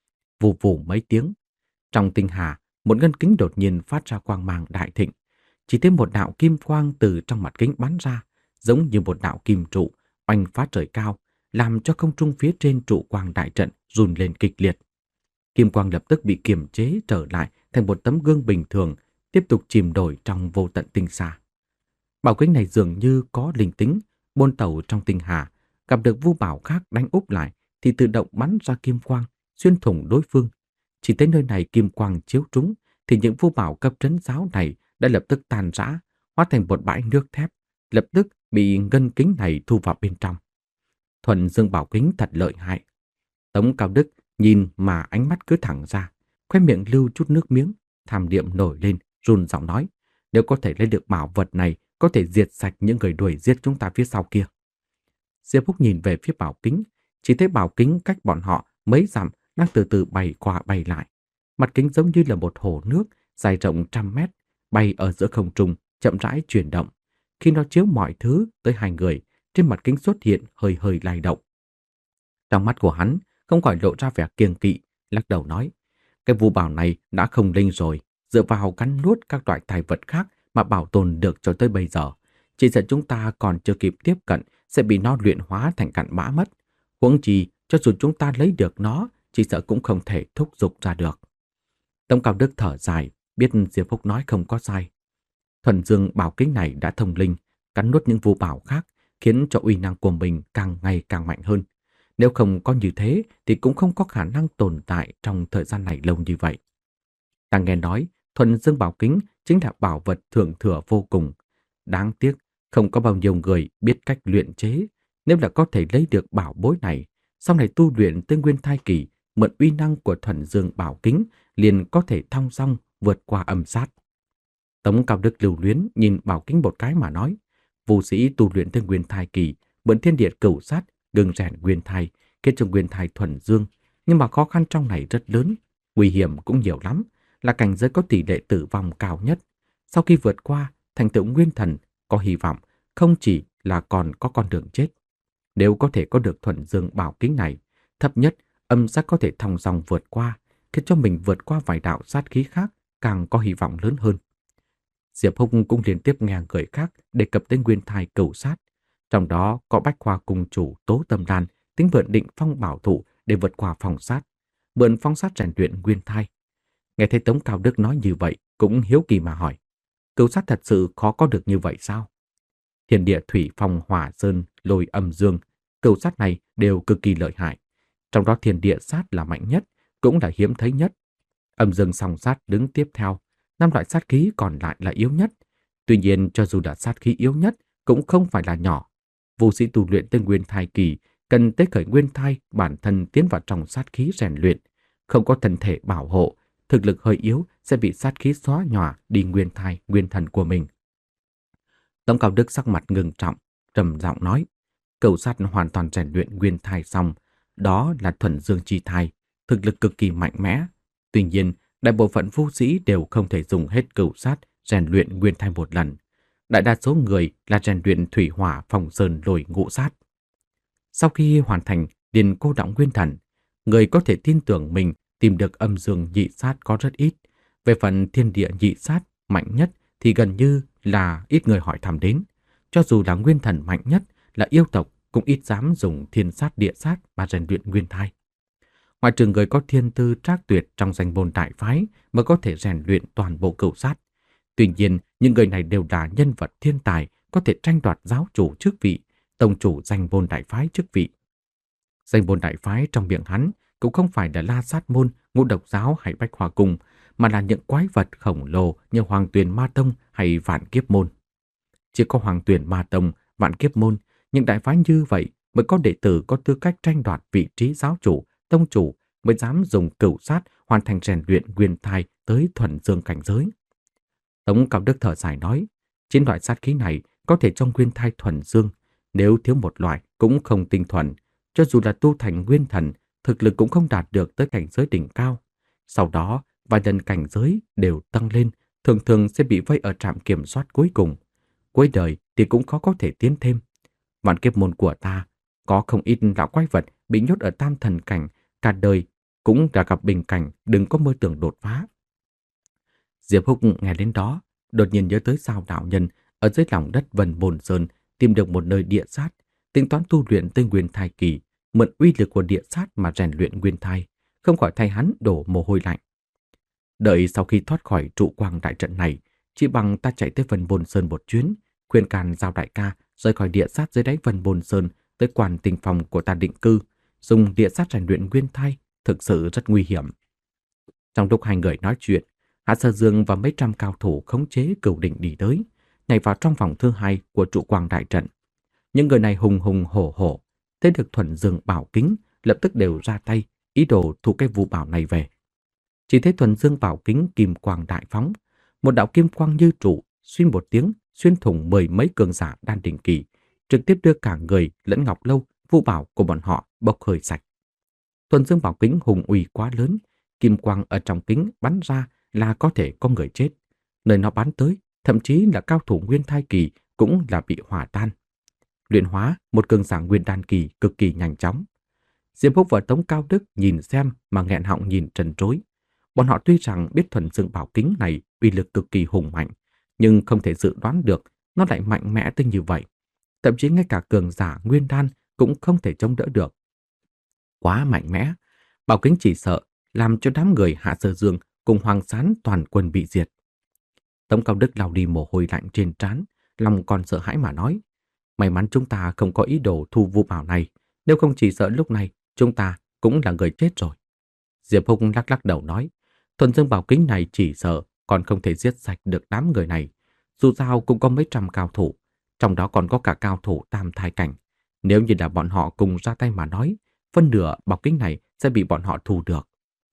Vù vù mấy tiếng, trong tinh hà, một ngân kính đột nhiên phát ra quang mang đại thịnh. Chỉ thấy một đạo kim quang từ trong mặt kính bắn ra, giống như một đạo kim trụ oanh phát trời cao, làm cho không trung phía trên trụ quang đại trận run lên kịch liệt. Kim quang lập tức bị kiềm chế trở lại thành một tấm gương bình thường, tiếp tục chìm đổi trong vô tận tinh xa. Bảo kính này dường như có linh tính, buôn tàu trong tinh hà, gặp được vu bảo khác đánh úp lại thì tự động bắn ra kim quang, xuyên thủng đối phương. Chỉ tới nơi này kim quang chiếu trúng thì những vu bảo cấp trấn giáo này đã lập tức tan rã, hóa thành một bãi nước thép, lập tức bị ngân kính này thu vào bên trong. Thuần Dương bảo kính thật lợi hại. Tống Cao Đức nhìn mà ánh mắt cứ thẳng ra, khóe miệng lưu chút nước miếng, tham niệm nổi lên, run giọng nói, nếu có thể lấy được bảo vật này, có thể diệt sạch những người đuổi giết chúng ta phía sau kia. Diệp Húc nhìn về phía bảo kính, chỉ thấy bảo kính cách bọn họ mấy dặm đang từ từ bay qua bay lại. Mặt kính giống như là một hồ nước dài rộng trăm mét, bay ở giữa không trung, chậm rãi chuyển động. Khi nó chiếu mọi thứ tới hai người, trên mặt kính xuất hiện hơi hơi lay động. Trong mắt của hắn không khỏi lộ ra vẻ kiêng kỵ, lắc đầu nói, cái vu bảo này đã không linh rồi, dựa vào cắn nuốt các loại tài vật khác mà bảo tồn được cho tới bây giờ. Chỉ sợ chúng ta còn chưa kịp tiếp cận sẽ bị nó luyện hóa thành cặn bã mất. Huống chi, cho dù chúng ta lấy được nó, chỉ sợ cũng không thể thúc giục ra được. Tống Cao Đức thở dài, biết Diệp Húc nói không có sai. Thuần Dương bảo kính này đã thông linh, cắn nuốt những vu bảo khác, khiến cho uy năng của mình càng ngày càng mạnh hơn. Nếu không có như thế thì cũng không có khả năng tồn tại trong thời gian này lâu như vậy. Ta nghe nói, Thuần Dương bảo kính chính là bảo vật thượng thừa vô cùng. Đáng tiếc, không có bao nhiêu người biết cách luyện chế. Nếu là có thể lấy được bảo bối này, sau này tu luyện tới nguyên thai kỳ, mượn uy năng của Thuần Dương bảo kính liền có thể thong dong vượt qua âm sát. Tống Cao Đức lưu luyến nhìn bảo kính một cái mà nói, vô sĩ tu luyện tới nguyên thai kỳ, mượn thiên địa cửu sát, gừng rèn nguyên thai, kết cho nguyên thai thuần dương, nhưng mà khó khăn trong này rất lớn, nguy hiểm cũng nhiều lắm, là cảnh giới có tỷ lệ tử vong cao nhất. Sau khi vượt qua, thành tựu nguyên thần có hy vọng, không chỉ là còn có con đường chết. Nếu có thể có được Thuần Dương bảo kính này, thấp nhất âm sát có thể thong dong vượt qua, khiến cho mình vượt qua vài đạo sát khí khác, càng có hy vọng lớn hơn. Diệp Húc cũng liên tiếp nghe người khác đề cập đến nguyên thai cửu sát, trong đó có Bách Khoa cung chủ Tố Tâm Đan tính mượn Định Phong bảo thụ để vượt qua phong sát, mượn phong sát rèn luyện nguyên thai. Nghe thấy Tống Cao Đức nói như vậy, cũng hiếu kỳ mà hỏi, cửu sát thật sự khó có được như vậy sao? Thiên địa thủy phong hỏa sơn lôi âm dương, cửu sát này đều cực kỳ lợi hại. Trong đó thiên địa sát là mạnh nhất, cũng là hiếm thấy nhất. Âm dương song sát đứng tiếp theo, năm loại sát khí còn lại là yếu nhất. Tuy nhiên, cho dù là sát khí yếu nhất, cũng không phải là nhỏ. Vô sĩ tu luyện tới nguyên thai kỳ, cần tới khởi nguyên thai bản thân tiến vào trong sát khí rèn luyện. Không có thân thể bảo hộ, thực lực hơi yếu sẽ bị sát khí xóa nhòa đi nguyên thai, nguyên thần của mình. Tống Cao Đức sắc mặt ngưng trọng, trầm giọng nói, cửu sát hoàn toàn rèn luyện nguyên thai xong, đó là thuần dương chi thai, thực lực cực kỳ mạnh mẽ. Tuy nhiên, đại bộ phận vô sĩ đều không thể dùng hết cửu sát rèn luyện nguyên thai một lần. Đại đa số người là rèn luyện thủy hỏa phong sơn lôi ngũ sát. Sau khi hoàn thành điền cô đọng nguyên thần, người có thể tin tưởng mình tìm được âm dương nhị sát có rất ít. Về phần thiên địa nhị sát mạnh nhất thì gần như là ít người hỏi thăm đến. Cho dù là nguyên thần mạnh nhất là yêu tộc cũng ít dám dùng thiên sát địa sát mà rèn luyện nguyên thai. Ngoại trừ người có thiên tư trác tuyệt trong danh môn đại phái mới có thể rèn luyện toàn bộ cửu sát. Tuy nhiên, những người này đều là nhân vật thiên tài, có thể tranh đoạt giáo chủ chức vị, tông chủ danh môn đại phái chức vị. Danh môn đại phái trong miệng hắn cũng không phải là La Sát môn, Ngũ Độc giáo hay Bách Hoa cung, mà là những quái vật khổng lồ như Hoàng Tuyền Ma Tông hay Vạn Kiếp môn. Chỉ có Hoàng Tuyền Ma Tông, Vạn Kiếp môn, những đại phái như vậy mới có đệ tử có tư cách tranh đoạt vị trí giáo chủ, tông chủ, mới dám dùng cửu sát hoàn thành rèn luyện nguyên thai tới thuần dương cảnh giới. Tống Cao Đức thở dài nói, chín loại sát khí này có thể trong nguyên thai thuần dương, nếu thiếu một loại cũng không tinh thuần, cho dù là tu thành nguyên thần, thực lực cũng không đạt được tới cảnh giới đỉnh cao. Sau đó, vài lần cảnh giới đều tăng lên, thường thường sẽ bị vây ở trạm kiểm soát cuối cùng. Cuối đời thì cũng khó có thể tiến thêm. Vạn Kiếp môn của ta có không ít lão quái vật bị nhốt ở tam thần cảnh, cả đời cũng đã gặp bình cảnh, đừng có mơ tưởng đột phá. Diệp Húc nghe đến đó, đột nhiên nhớ tới sao đạo nhân ở dưới lòng đất Vân Bồn Sơn tìm được một nơi địa sát, tính toán tu luyện tới nguyên thai kỳ, mượn uy lực của địa sát mà rèn luyện nguyên thai, không khỏi thay hắn đổ mồ hôi lạnh. Đợi sau khi thoát khỏi trụ quang đại trận này, chỉ bằng ta chạy tới Vân Bồn Sơn một chuyến, khuyên can Giao đại ca rời khỏi địa sát dưới đáy Vân Bồn Sơn tới Quan Tinh Phòng của ta định cư, dùng địa sát rèn luyện nguyên thai, thực sự rất nguy hiểm. Trong lúc hai người nói chuyện, Hạ Sơ Dương và mấy trăm cao thủ khống chế Cửu Đỉnh đi tới, nhảy vào trong vòng thứ hai của trụ quang đại trận. Những người này hùng hùng hổ hổ, thấy được thuần dương bảo kính, lập tức đều ra tay, ý đồ thu cái vu bảo này về. Chỉ thấy thuần dương bảo kính kim quang đại phóng, một đạo kim quang như trụ, xuyên một tiếng, xuyên thủng mười mấy cường giả đan đỉnh kỳ, trực tiếp đưa cả người lẫn ngọc lâu, vu bảo của bọn họ bốc hơi sạch. Thuần dương bảo kính hùng uy quá lớn, kim quang ở trong kính bắn ra là có thể có người chết. Nơi nó bắn tới, thậm chí là cao thủ nguyên thai kỳ cũng là bị hỏa tan. Luyện hóa một cường giả nguyên đan kỳ cực kỳ nhanh chóng. Diệp Húc và Tống Cao Đức nhìn xem mà nghẹn họng nhìn trần trối. Bọn họ tuy rằng biết thuần dương bảo kính này uy lực cực kỳ hùng mạnh, nhưng không thể dự đoán được nó lại mạnh mẽ tới như vậy. Thậm chí ngay cả cường giả nguyên đan cũng không thể chống đỡ được. Quá mạnh mẽ, bảo kính chỉ sợ làm cho đám người Hạ Sơ Dương cùng Hoàng Sán toàn quân bị diệt. Tống Cao Đức lau đi mồ hôi lạnh trên trán, lòng còn sợ hãi mà nói, may mắn chúng ta không có ý đồ thu vu bảo này, nếu không chỉ sợ lúc này chúng ta cũng là người chết rồi. Diệp Húc lắc lắc đầu nói, thuần dương bảo kính này chỉ sợ còn không thể giết sạch được đám người này. Dù sao cũng có mấy trăm cao thủ, trong đó còn có cả cao thủ tam thai cảnh. Nếu như là bọn họ cùng ra tay mà nói, phân nửa bảo kính này sẽ bị bọn họ thu được.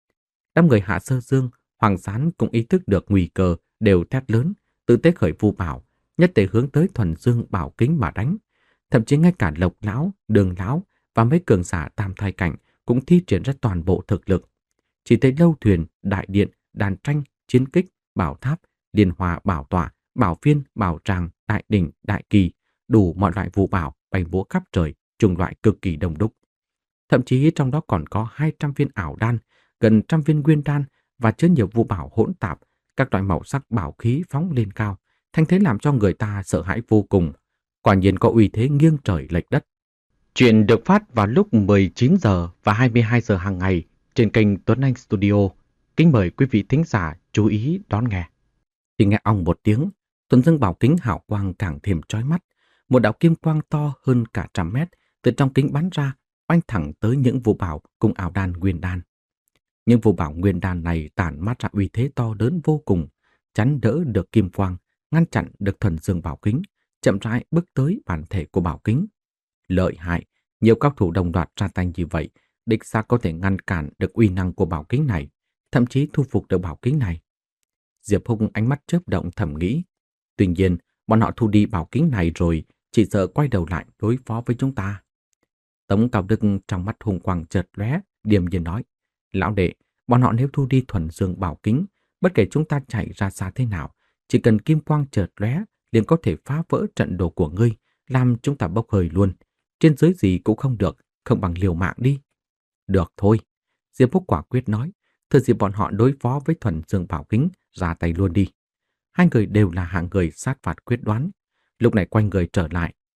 Đám người Hạ Sơ Dương, Hoàng Sán cũng ý thức được nguy cơ, đều thét lớn, tự tế khởi vu bảo, nhất tề hướng tới thuần dương bảo kính mà đánh. Thậm chí ngay cả Lộc lão, Đường lão và mấy cường giả tam thai cảnh cũng thi triển ra toàn bộ thực lực. Chỉ thấy lâu thuyền, đại điện, đàn tranh, chiến kích, bảo tháp, liên hòa bảo tọa, bảo viên, bảo tràng, đại đỉnh, đại kỳ, đủ mọi loại vu bảo bay múa khắp trời, chủng loại cực kỳ đông đúc. Thậm chí trong đó còn có hai trăm viên ảo đan, gần trăm viên nguyên đan và chứa nhiều vu bảo hỗn tạp, các loại màu sắc bảo khí phóng lên cao, thanh thế làm cho người ta sợ hãi vô cùng. Quả nhiên có uy thế nghiêng trời lệch đất. Chuyện được phát vào lúc mười chín giờ và hai mươi hai giờ hàng ngày trên kênh Tuấn Anh Studio. Kính mời quý vị thính giả chú ý đón nghe. Chỉ nghe ong một tiếng, thuần dương bảo kính hào quang càng thêm chói mắt. Một đạo kim quang to hơn cả trăm mét từ trong kính bắn ra, oanh thẳng tới những vu bảo cùng ảo đan nguyên đan. Những vu bảo nguyên đan này tản mát ra uy thế to lớn vô cùng, chắn đỡ được kim quang, ngăn chặn được thuần dương bảo kính, chậm rãi bước tới bản thể của bảo kính. Lợi hại, nhiều cao thủ đồng loạt ra tay như vậy, địch sao có thể ngăn cản được uy năng của bảo kính này, thậm chí thu phục được bảo kính này. Diệp Húc ánh mắt chớp động thầm nghĩ, tuy nhiên, bọn họ thu đi bảo kính này rồi, chỉ sợ quay đầu lại đối phó với chúng ta. Tống Cao Đức trong mắt hùng quang chợt lóe, điềm nhiên nói, lão đệ, bọn họ nếu thu đi thuần dương bảo kính, bất kể chúng ta chạy ra xa thế nào, chỉ cần kim quang chợt lóe liền có thể phá vỡ trận đồ của ngươi, làm chúng ta bốc hơi luôn. Trên dưới gì cũng không được, không bằng liều mạng đi. Được thôi, Diệp Húc quả quyết nói, thừa dịp bọn họ đối phó với thuần dương bảo kính, ra tay luôn đi. Hai người đều là hạng người sát phạt quyết đoán, lúc này quanh người trở lại,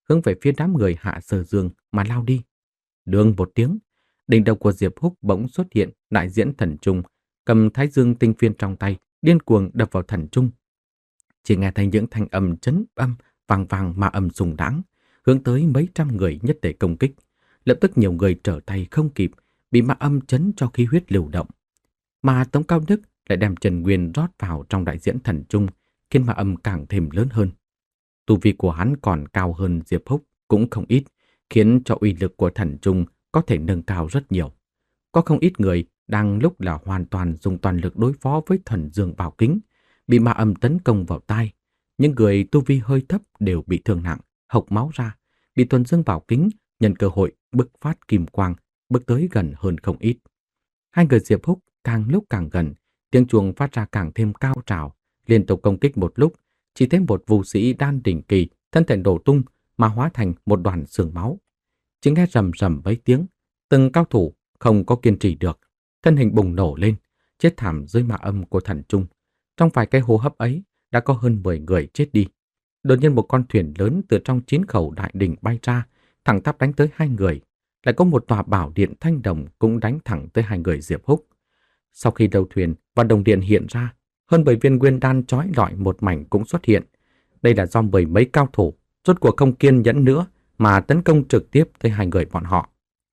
hướng về phía đám người Hạ Sơ Dương mà lao đi. Đường một tiếng, đỉnh đầu của Diệp Húc bỗng xuất hiện đại diễn thần trung, cầm thái dương tinh phiên trong tay, điên cuồng đập vào thần trung. Chỉ nghe thấy những thanh âm chấn âm vang vang mà âm rùng đãng, hướng tới mấy trăm người nhất tề công kích. Lập tức nhiều người trở tay không kịp, bị ma âm chấn cho khí huyết lưu động. Mà Tống Cao Đức lại đem Trần Nguyên rót vào trong đại diễn thần trung, khiến ma âm càng thêm lớn hơn. Tu vi của hắn còn cao hơn Diệp Húc cũng không ít, khiến cho uy lực của thần trung có thể nâng cao rất nhiều. Có không ít người đang lúc là hoàn toàn dùng toàn lực đối phó với thần dương bảo kính, bị ma âm tấn công vào tai. Những người tu vi hơi thấp đều bị thương nặng, hộc máu ra, bị thuần dương bảo kính nhân cơ hội bức phát kim quang, bước tới gần hơn không ít. Hai người Diệp Húc càng lúc càng gần, tiếng chuông phát ra càng thêm cao trào, liên tục công kích một lúc, chỉ thấy một vũ sĩ đan đỉnh kỳ thân thể đổ tung mà hóa thành một đoàn xương máu. Chỉ nghe rầm rầm mấy tiếng, từng cao thủ không có kiên trì được, thân hình bùng nổ lên, chết thảm dưới ma âm của thần trung. Trong vài cái hô hấp ấy, đã có hơn mười người chết đi. Đột nhiên một con thuyền lớn từ trong chín khẩu đại đỉnh bay ra, thẳng tắp đánh tới hai người. Lại có một tòa bảo điện thanh đồng cũng đánh thẳng tới hai người Diệp Húc. Sau khi đầu thuyền và đồng điện hiện ra, hơn bảy viên nguyên đan chói lọi một mảnh cũng xuất hiện. Đây là do mười mấy cao thủ rốt cuộc không kiên nhẫn nữa mà tấn công trực tiếp tới hai người bọn họ.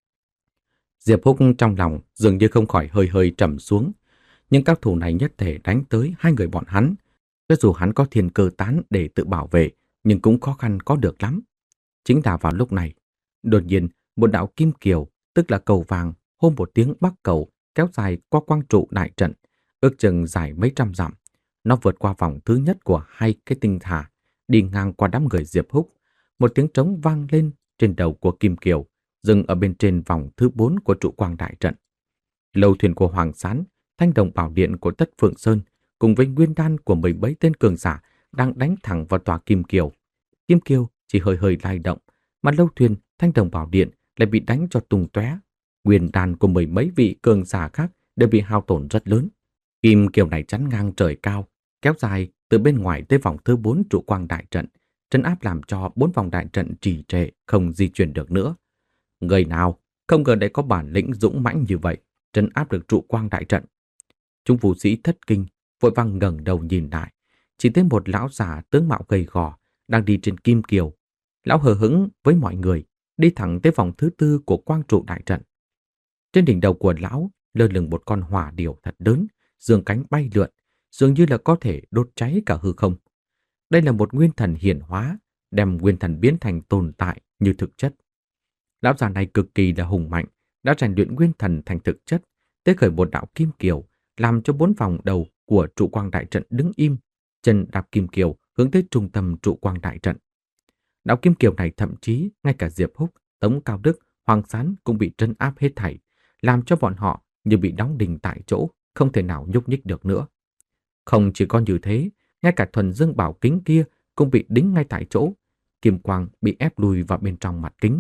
Diệp Húc trong lòng dường như không khỏi hơi hơi trầm xuống. Nhưng cao thủ này nhất thể đánh tới hai người bọn hắn. Cho dù hắn có thiên cơ tán để tự bảo vệ, nhưng cũng khó khăn có được lắm. Chính là vào lúc này, đột nhiên một đạo kim kiều, tức là cầu vàng, hô một tiếng bắc cầu, kéo dài qua quang trụ đại trận, ước chừng dài mấy trăm dặm. Nó vượt qua vòng thứ nhất của hai cái tinh thả, đi ngang qua đám người Diệp Húc. Một tiếng trống vang lên trên đầu của kim kiều, dừng ở bên trên vòng thứ bốn của trụ quang đại trận. Lầu thuyền của Hoàng Sán, thanh đồng bảo điện của Tất Phượng Sơn, cùng với nguyên đan của mười mấy tên cường giả đang đánh thẳng vào tòa kim kiều. Kim kiều chỉ hơi hơi lay động, mà lâu thuyền thanh đồng bảo điện lại bị đánh cho tung tóe. Nguyên đan của mười mấy vị cường giả khác đều bị hao tổn rất lớn. Kim kiều này chắn ngang trời cao, kéo dài từ bên ngoài tới vòng thứ bốn trụ quang đại trận, trấn áp làm cho bốn vòng đại trận trì trệ không di chuyển được nữa. Người nào không ngờ lại có bản lĩnh dũng mãnh như vậy, trấn áp được trụ quang đại trận. Chúng vũ sĩ thất kinh, vội vàng ngẩng đầu nhìn lại, chỉ thấy một lão già tướng mạo gầy gò đang đi trên kim kiều. Lão hờ hững với mọi người, đi thẳng tới vòng thứ tư của quang trụ đại trận. Trên đỉnh đầu của lão lơ lửng một con hỏa điểu thật lớn, dương cánh bay lượn, dường như là có thể đốt cháy cả hư không. Đây là một nguyên thần hiển hóa, đem nguyên thần biến thành tồn tại như thực chất. Lão già này cực kỳ là hùng mạnh, đã rèn luyện nguyên thần thành thực chất, tế khởi một đạo kim kiều, làm cho bốn vòng đầu của trụ quang đại trận đứng im, chân đạp kim kiều hướng tới trung tâm trụ quang đại trận. Đạo kim kiều này thậm chí ngay cả Diệp Húc, Tống Cao Đức, Hoàng Sán cũng bị trấn áp hết thảy, làm cho bọn họ như bị đóng đinh tại chỗ, không thể nào nhúc nhích được nữa. Không chỉ có như thế, ngay cả thuần dương bảo kính kia cũng bị đính ngay tại chỗ, kim quang bị ép lùi vào bên trong mặt kính.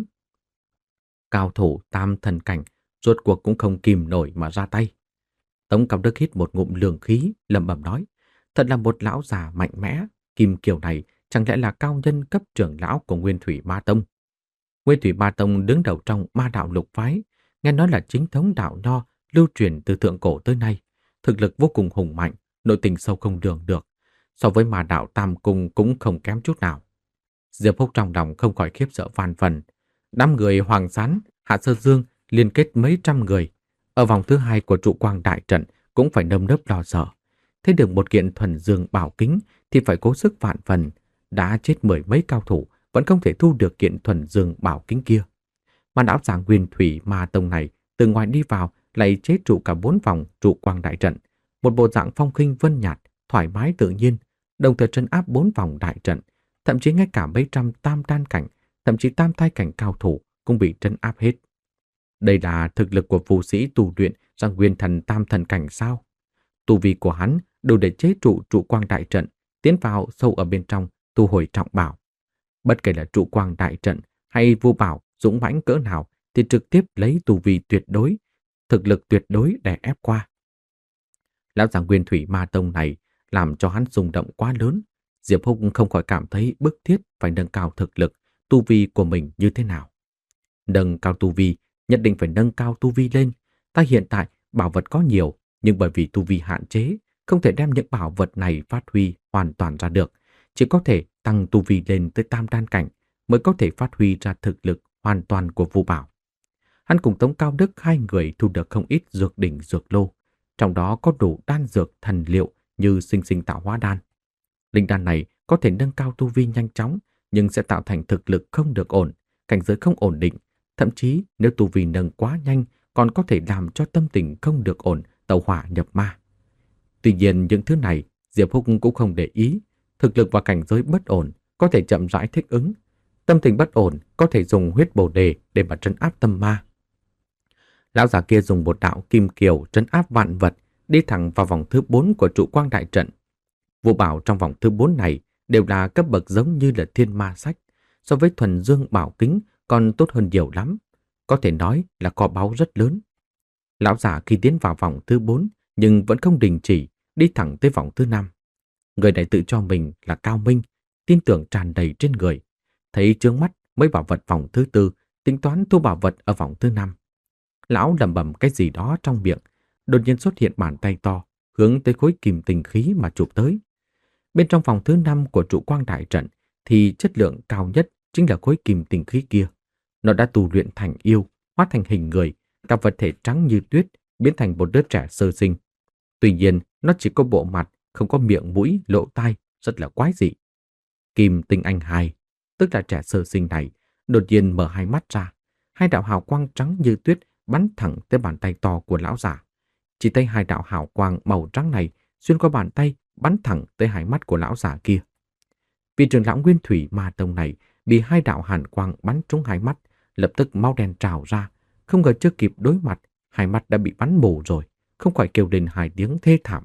Cao thủ tam thần cảnh rốt cuộc cũng không kìm nổi mà ra tay. Tống Cao Đức hít một ngụm lường khí, lẩm bẩm nói: thật là một lão già mạnh mẽ, kim kiều này chẳng lẽ là cao nhân cấp trưởng lão của Nguyên Thủy Ma Tông. Nguyên Thủy Ma Tông đứng đầu trong ma đạo lục phái, nghe nói là chính thống đạo nho lưu truyền từ thượng cổ tới nay, thực lực vô cùng hùng mạnh, nội tình sâu không lường được, so với ma đạo tam cung cũng không kém chút nào. Diệp Húc trong lòng không khỏi khiếp sợ van phần. Năm người Hoàng Sán, Hạ Sơ Dương liên kết mấy trăm người, ở vòng thứ hai của trụ quang đại trận cũng phải nơm nớp lo sợ. Thấy được một kiện thuần dương bảo kính thì phải cố sức vạn phần, đã chết mười mấy cao thủ vẫn không thể thu được kiện thuần dương bảo kính kia. Mà lão già Nguyên Thủy Ma Tông này từ ngoài đi vào lại chế trụ cả bốn vòng trụ quang đại trận, một bộ dạng phong khinh vân nhạt, thoải mái tự nhiên, đồng thời trấn áp bốn vòng đại trận, thậm chí ngay cả mấy trăm tam đan cảnh, thậm chí tam thai cảnh cao thủ cũng bị trấn áp hết. Đây là thực lực của phù sĩ tu luyện ra nguyên thần tam thần cảnh sao? Tu vi của hắn đủ để chế trụ trụ quang đại trận, tiến vào sâu ở bên trong, thu hồi trọng bảo. Bất kể là trụ quang đại trận hay vu bảo dũng mãnh cỡ nào thì trực tiếp lấy tu vi tuyệt đối, thực lực tuyệt đối để ép qua. Lão già Nguyên Thủy Ma Tông này làm cho hắn rung động quá lớn. Diệp Húc không khỏi cảm thấy bức thiết phải nâng cao thực lực tu vi của mình như thế nào. Nâng cao tu vi, nhất định phải nâng cao tu vi lên. Ta hiện tại bảo vật có nhiều, nhưng bởi vì tu vi hạn chế, không thể đem những bảo vật này phát huy hoàn toàn ra được. Chỉ có thể tăng tu vi lên tới tam đan cảnh mới có thể phát huy ra thực lực hoàn toàn của Vu Bảo. Hắn cùng Tống Cao Đức hai người thu được không ít dược đỉnh dược lô, trong đó có đủ đan dược thần liệu như sinh sinh tạo hóa đan. Linh đan này có thể nâng cao tu vi nhanh chóng, nhưng sẽ tạo thành thực lực không được ổn, cảnh giới không ổn định. Thậm chí nếu tu vi nâng quá nhanh còn có thể làm cho tâm tình không được ổn, tẩu hỏa nhập ma. Tuy nhiên những thứ này Diệp Húc cũng không để ý. Thực lực và cảnh giới bất ổn có thể chậm rãi thích ứng. Tâm tình bất ổn có thể dùng huyết bồ đề để mà trấn áp tâm ma. Lão già kia dùng một đạo kim kiều trấn áp vạn vật, đi thẳng vào vòng thứ bốn của trụ quang đại trận. Vu bảo trong vòng thứ bốn này đều là cấp bậc giống như là thiên ma sách, so với thuần dương bảo kính còn tốt hơn nhiều lắm, có thể nói là kho báu rất lớn. Lão giả khi tiến vào vòng thứ bốn nhưng vẫn không đình chỉ, đi thẳng tới vòng thứ năm. Người này tự cho mình là cao minh, tin tưởng tràn đầy trên người, thấy chướng mắt mới bảo vật vòng thứ tư, tính toán thu bảo vật ở vòng thứ năm. Lão lẩm bẩm cái gì đó trong miệng, đột nhiên xuất hiện bàn tay to, hướng tới khối kim tinh khí mà chụp tới. Bên trong vòng thứ năm của trụ quang đại trận thì chất lượng cao nhất chính là khối kim tinh khí kia. Nó đã tu luyện thành yêu, hóa thành hình người, cả vật thể trắng như tuyết, biến thành một đứa trẻ sơ sinh. Tuy nhiên, nó chỉ có bộ mặt, không có miệng mũi, lỗ tai, rất là quái dị. Kim tinh anh hai, tức là trẻ sơ sinh này, đột nhiên mở hai mắt ra. Hai đạo hào quang trắng như tuyết bắn thẳng tới bàn tay to của lão giả. Chỉ thấy hai đạo hào quang màu trắng này xuyên qua bàn tay, bắn thẳng tới hai mắt của lão giả kia. Vị trưởng lão Nguyên Thủy Ma Tông này bị hai đạo hàn quang bắn trúng hai mắt, lập tức máu đen trào ra. Không ngờ chưa kịp đối mặt, hai mắt đã bị bắn mù rồi, không khỏi kêu lên hai tiếng thê thảm.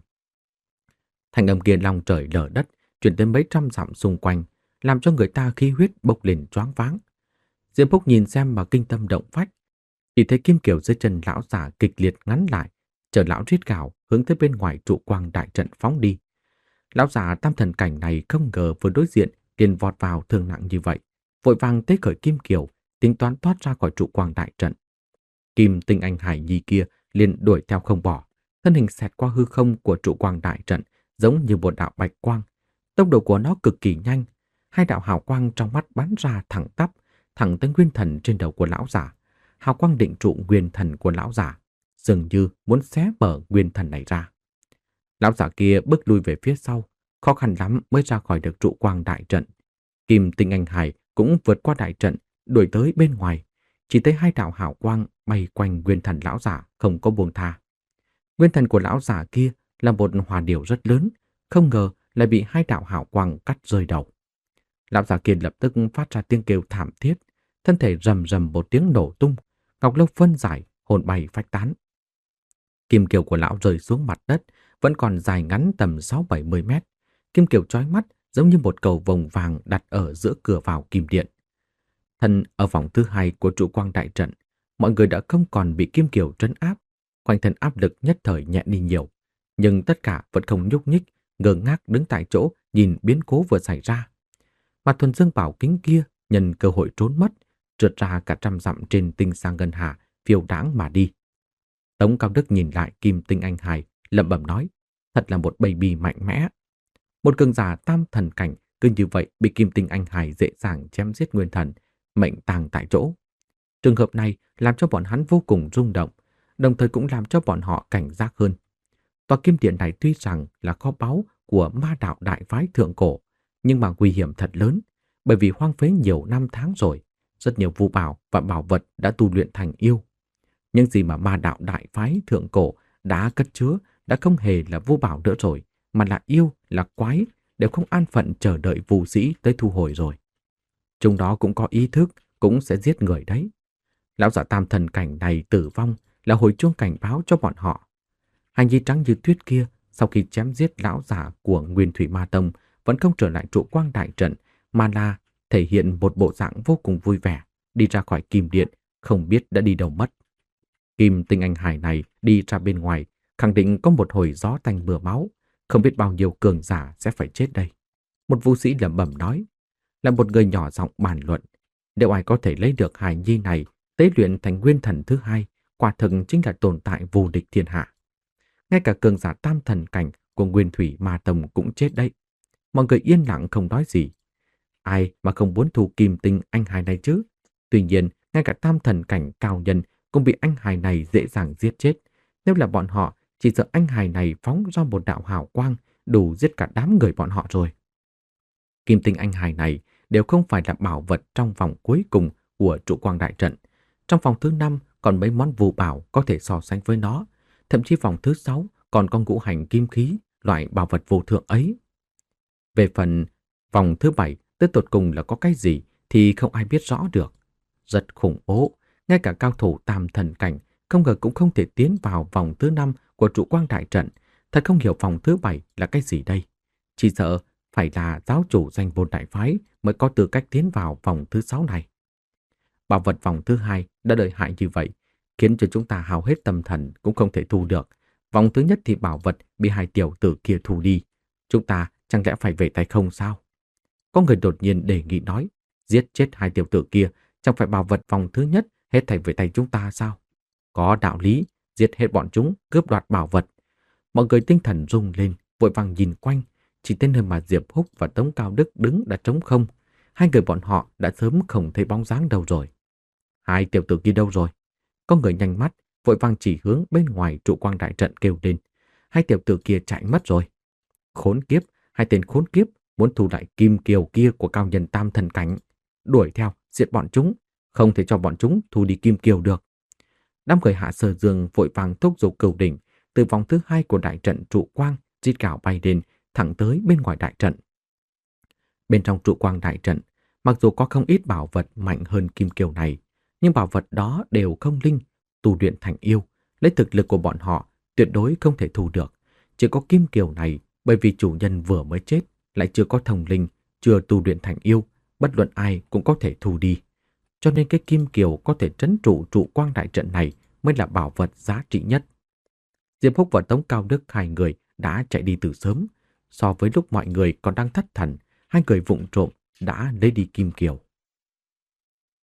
Thanh âm kia long trời lở đất, truyền tới mấy trăm dặm xung quanh, làm cho người ta khí huyết bốc lên choáng váng. Diệp Húc nhìn xem mà kinh tâm động phách, chỉ thấy kim kiều dưới chân lão giả kịch liệt ngắn lại, chờ lão rít gào hướng tới bên ngoài trụ quang đại trận phóng đi. Lão giả tam thần cảnh này không ngờ vừa đối diện liền vọt vào thương nặng như vậy, vội vàng tế khởi kim kiều, tính toán thoát ra khỏi trụ quang đại trận. Kim tinh anh hải nhi kia liền đuổi theo không bỏ, thân hình xẹt qua hư không của trụ quang đại trận, giống như một đạo bạch quang. Tốc độ của nó cực kỳ nhanh, hai đạo hào quang trong mắt bắn ra thẳng tắp, thẳng tới nguyên thần trên đầu của lão giả. Hào quang định trụ nguyên thần của lão giả, dường như muốn xé mở nguyên thần này ra. Lão giả kia bước lui về phía sau, khó khăn lắm mới ra khỏi được trụ quang đại trận. Kim tinh anh hải cũng vượt qua đại trận, đuổi tới bên ngoài. Chỉ thấy hai đạo hào quang bay quanh nguyên thần lão giả, không có buông tha. Nguyên thần của lão giả kia là một hỏa điểu rất lớn, không ngờ lại bị hai đạo hào quang cắt rơi đầu. Lão giả kia lập tức phát ra tiếng kêu thảm thiết, thân thể rầm rầm một tiếng nổ tung, ngọc lốc phân giải, hồn bay phách tán. Kim kiều của lão rơi xuống mặt đất, vẫn còn dài ngắn tầm sáu bảy mươi mét. Kim kiều chói mắt giống như một cầu vồng vàng đặt ở giữa cửa vào kim điện. Thân ở vòng thứ hai của trụ quang đại trận, mọi người đã không còn bị kim kiều trấn áp, quanh thân áp lực nhất thời nhẹ đi nhiều. Nhưng tất cả vẫn không nhúc nhích, ngơ ngác đứng tại chỗ nhìn biến cố vừa xảy ra. Mà thuần dương bảo kính kia nhân cơ hội trốn mất, trượt ra cả trăm dặm trên tinh sang ngân hà, phiêu đãng mà đi. Tống Cao Đức nhìn lại kim tinh anh hài, lẩm bẩm nói, thật là một baby mạnh mẽ. Một cường giả tam thần cảnh cứ như vậy bị kim tinh anh hài dễ dàng chém giết nguyên thần, mệnh tang tại chỗ. Trường hợp này làm cho bọn hắn vô cùng rung động, đồng thời cũng làm cho bọn họ cảnh giác hơn. Tòa kim điện này tuy rằng là kho báu của ma đạo đại phái thượng cổ, nhưng mà nguy hiểm thật lớn, bởi vì hoang phế nhiều năm tháng rồi, rất nhiều vu bảo và bảo vật đã tu luyện thành yêu. Những gì mà ma đạo đại phái thượng cổ đã cất chứa đã không hề là vu bảo nữa rồi, mà là yêu, là quái, đều không an phận chờ đợi vu sĩ tới thu hồi rồi. Chúng đó cũng có ý thức, cũng sẽ giết người đấy. Lão giả tam thần cảnh này tử vong là hồi chuông cảnh báo cho bọn họ. Hành nhi trắng như tuyết kia, sau khi chém giết lão giả của Nguyên Thủy Ma Tông, vẫn không trở lại trụ quang đại trận, mà là thể hiện một bộ dạng vô cùng vui vẻ, đi ra khỏi kim điện, không biết đã đi đâu mất. Kim tinh anh hải này đi ra bên ngoài, khẳng định có một hồi gió tanh mưa máu, không biết bao nhiêu cường giả sẽ phải chết đây. Một vũ sĩ lẩm bẩm nói, là một người nhỏ giọng bàn luận, Nếu ai có thể lấy được hài nhi này, tế luyện thành nguyên thần thứ hai, quả thực chính là tồn tại vô địch thiên hạ. Ngay cả cường giả tam thần cảnh của Nguyên Thủy Ma Tông cũng chết đấy. Mọi người yên lặng không nói gì. Ai mà không muốn thu kim tinh anh hài này chứ? Tuy nhiên, ngay cả tam thần cảnh cao nhân cũng bị anh hài này dễ dàng giết chết. Nếu là bọn họ, chỉ sợ anh hài này phóng ra một đạo hào quang đủ giết cả đám người bọn họ rồi. Kim tinh anh hài này đều không phải là bảo vật trong vòng cuối cùng của trụ quang đại trận. Trong vòng thứ năm còn mấy món phù bảo có thể so sánh với nó. Thậm chí vòng thứ sáu còn có ngũ hành kim khí, loại bảo vật vô thượng ấy. Về phần vòng thứ bảy, tới tột cùng là có cái gì thì không ai biết rõ được. Rất khủng bố, ngay cả cao thủ tam thần cảnh không ngờ cũng không thể tiến vào vòng thứ năm của trụ quang đại trận. Thật không hiểu vòng thứ bảy là cái gì đây. Chỉ sợ phải là giáo chủ danh vô đại phái mới có tư cách tiến vào vòng thứ sáu này. Bảo vật vòng thứ hai đã lợi hại như vậy, khiến cho chúng ta hao hết tâm thần cũng không thể thu được. Vòng thứ nhất thì bảo vật bị hai tiểu tử kia thu đi. Chúng ta chẳng lẽ phải về tay không sao? Có người đột nhiên đề nghị nói, giết chết hai tiểu tử kia, chẳng phải bảo vật vòng thứ nhất hết thảy về tay chúng ta sao? Có đạo lý, giết hết bọn chúng, cướp đoạt bảo vật. Mọi người tinh thần rung lên, vội vàng nhìn quanh, chỉ tới nơi mà Diệp Húc và Tống Cao Đức đứng đã trống không. Hai người bọn họ đã sớm không thấy bóng dáng đâu rồi. Hai tiểu tử kia đâu rồi? Có người nhanh mắt, vội vàng chỉ hướng bên ngoài trụ quang đại trận kêu lên. Hai tiểu tử kia chạy mất rồi. Khốn kiếp, hai tên khốn kiếp muốn thu lại kim kiều kia của cao nhân tam thần cảnh. Đuổi theo, giết bọn chúng, không thể cho bọn chúng thu đi kim kiều được. Đám người Hạ Sở Dương vội vàng thúc giục cửu đỉnh, từ vòng thứ hai của đại trận trụ quang, rít gào bay lên, thẳng tới bên ngoài đại trận. Bên trong trụ quang đại trận, mặc dù có không ít bảo vật mạnh hơn kim kiều này, nhưng bảo vật đó đều không linh, tu luyện thành yêu, lấy thực lực của bọn họ tuyệt đối không thể thu được. Chỉ có kim kiều này, bởi vì chủ nhân vừa mới chết, lại chưa có thông linh, chưa tu luyện thành yêu, bất luận ai cũng có thể thu đi. Cho nên cái kim kiều có thể trấn trụ trụ quang đại trận này mới là bảo vật giá trị nhất. Diệp Húc và Tống Cao Đức hai người đã chạy đi từ sớm. So với lúc mọi người còn đang thất thần, hai người vụng trộm đã lấy đi kim kiều.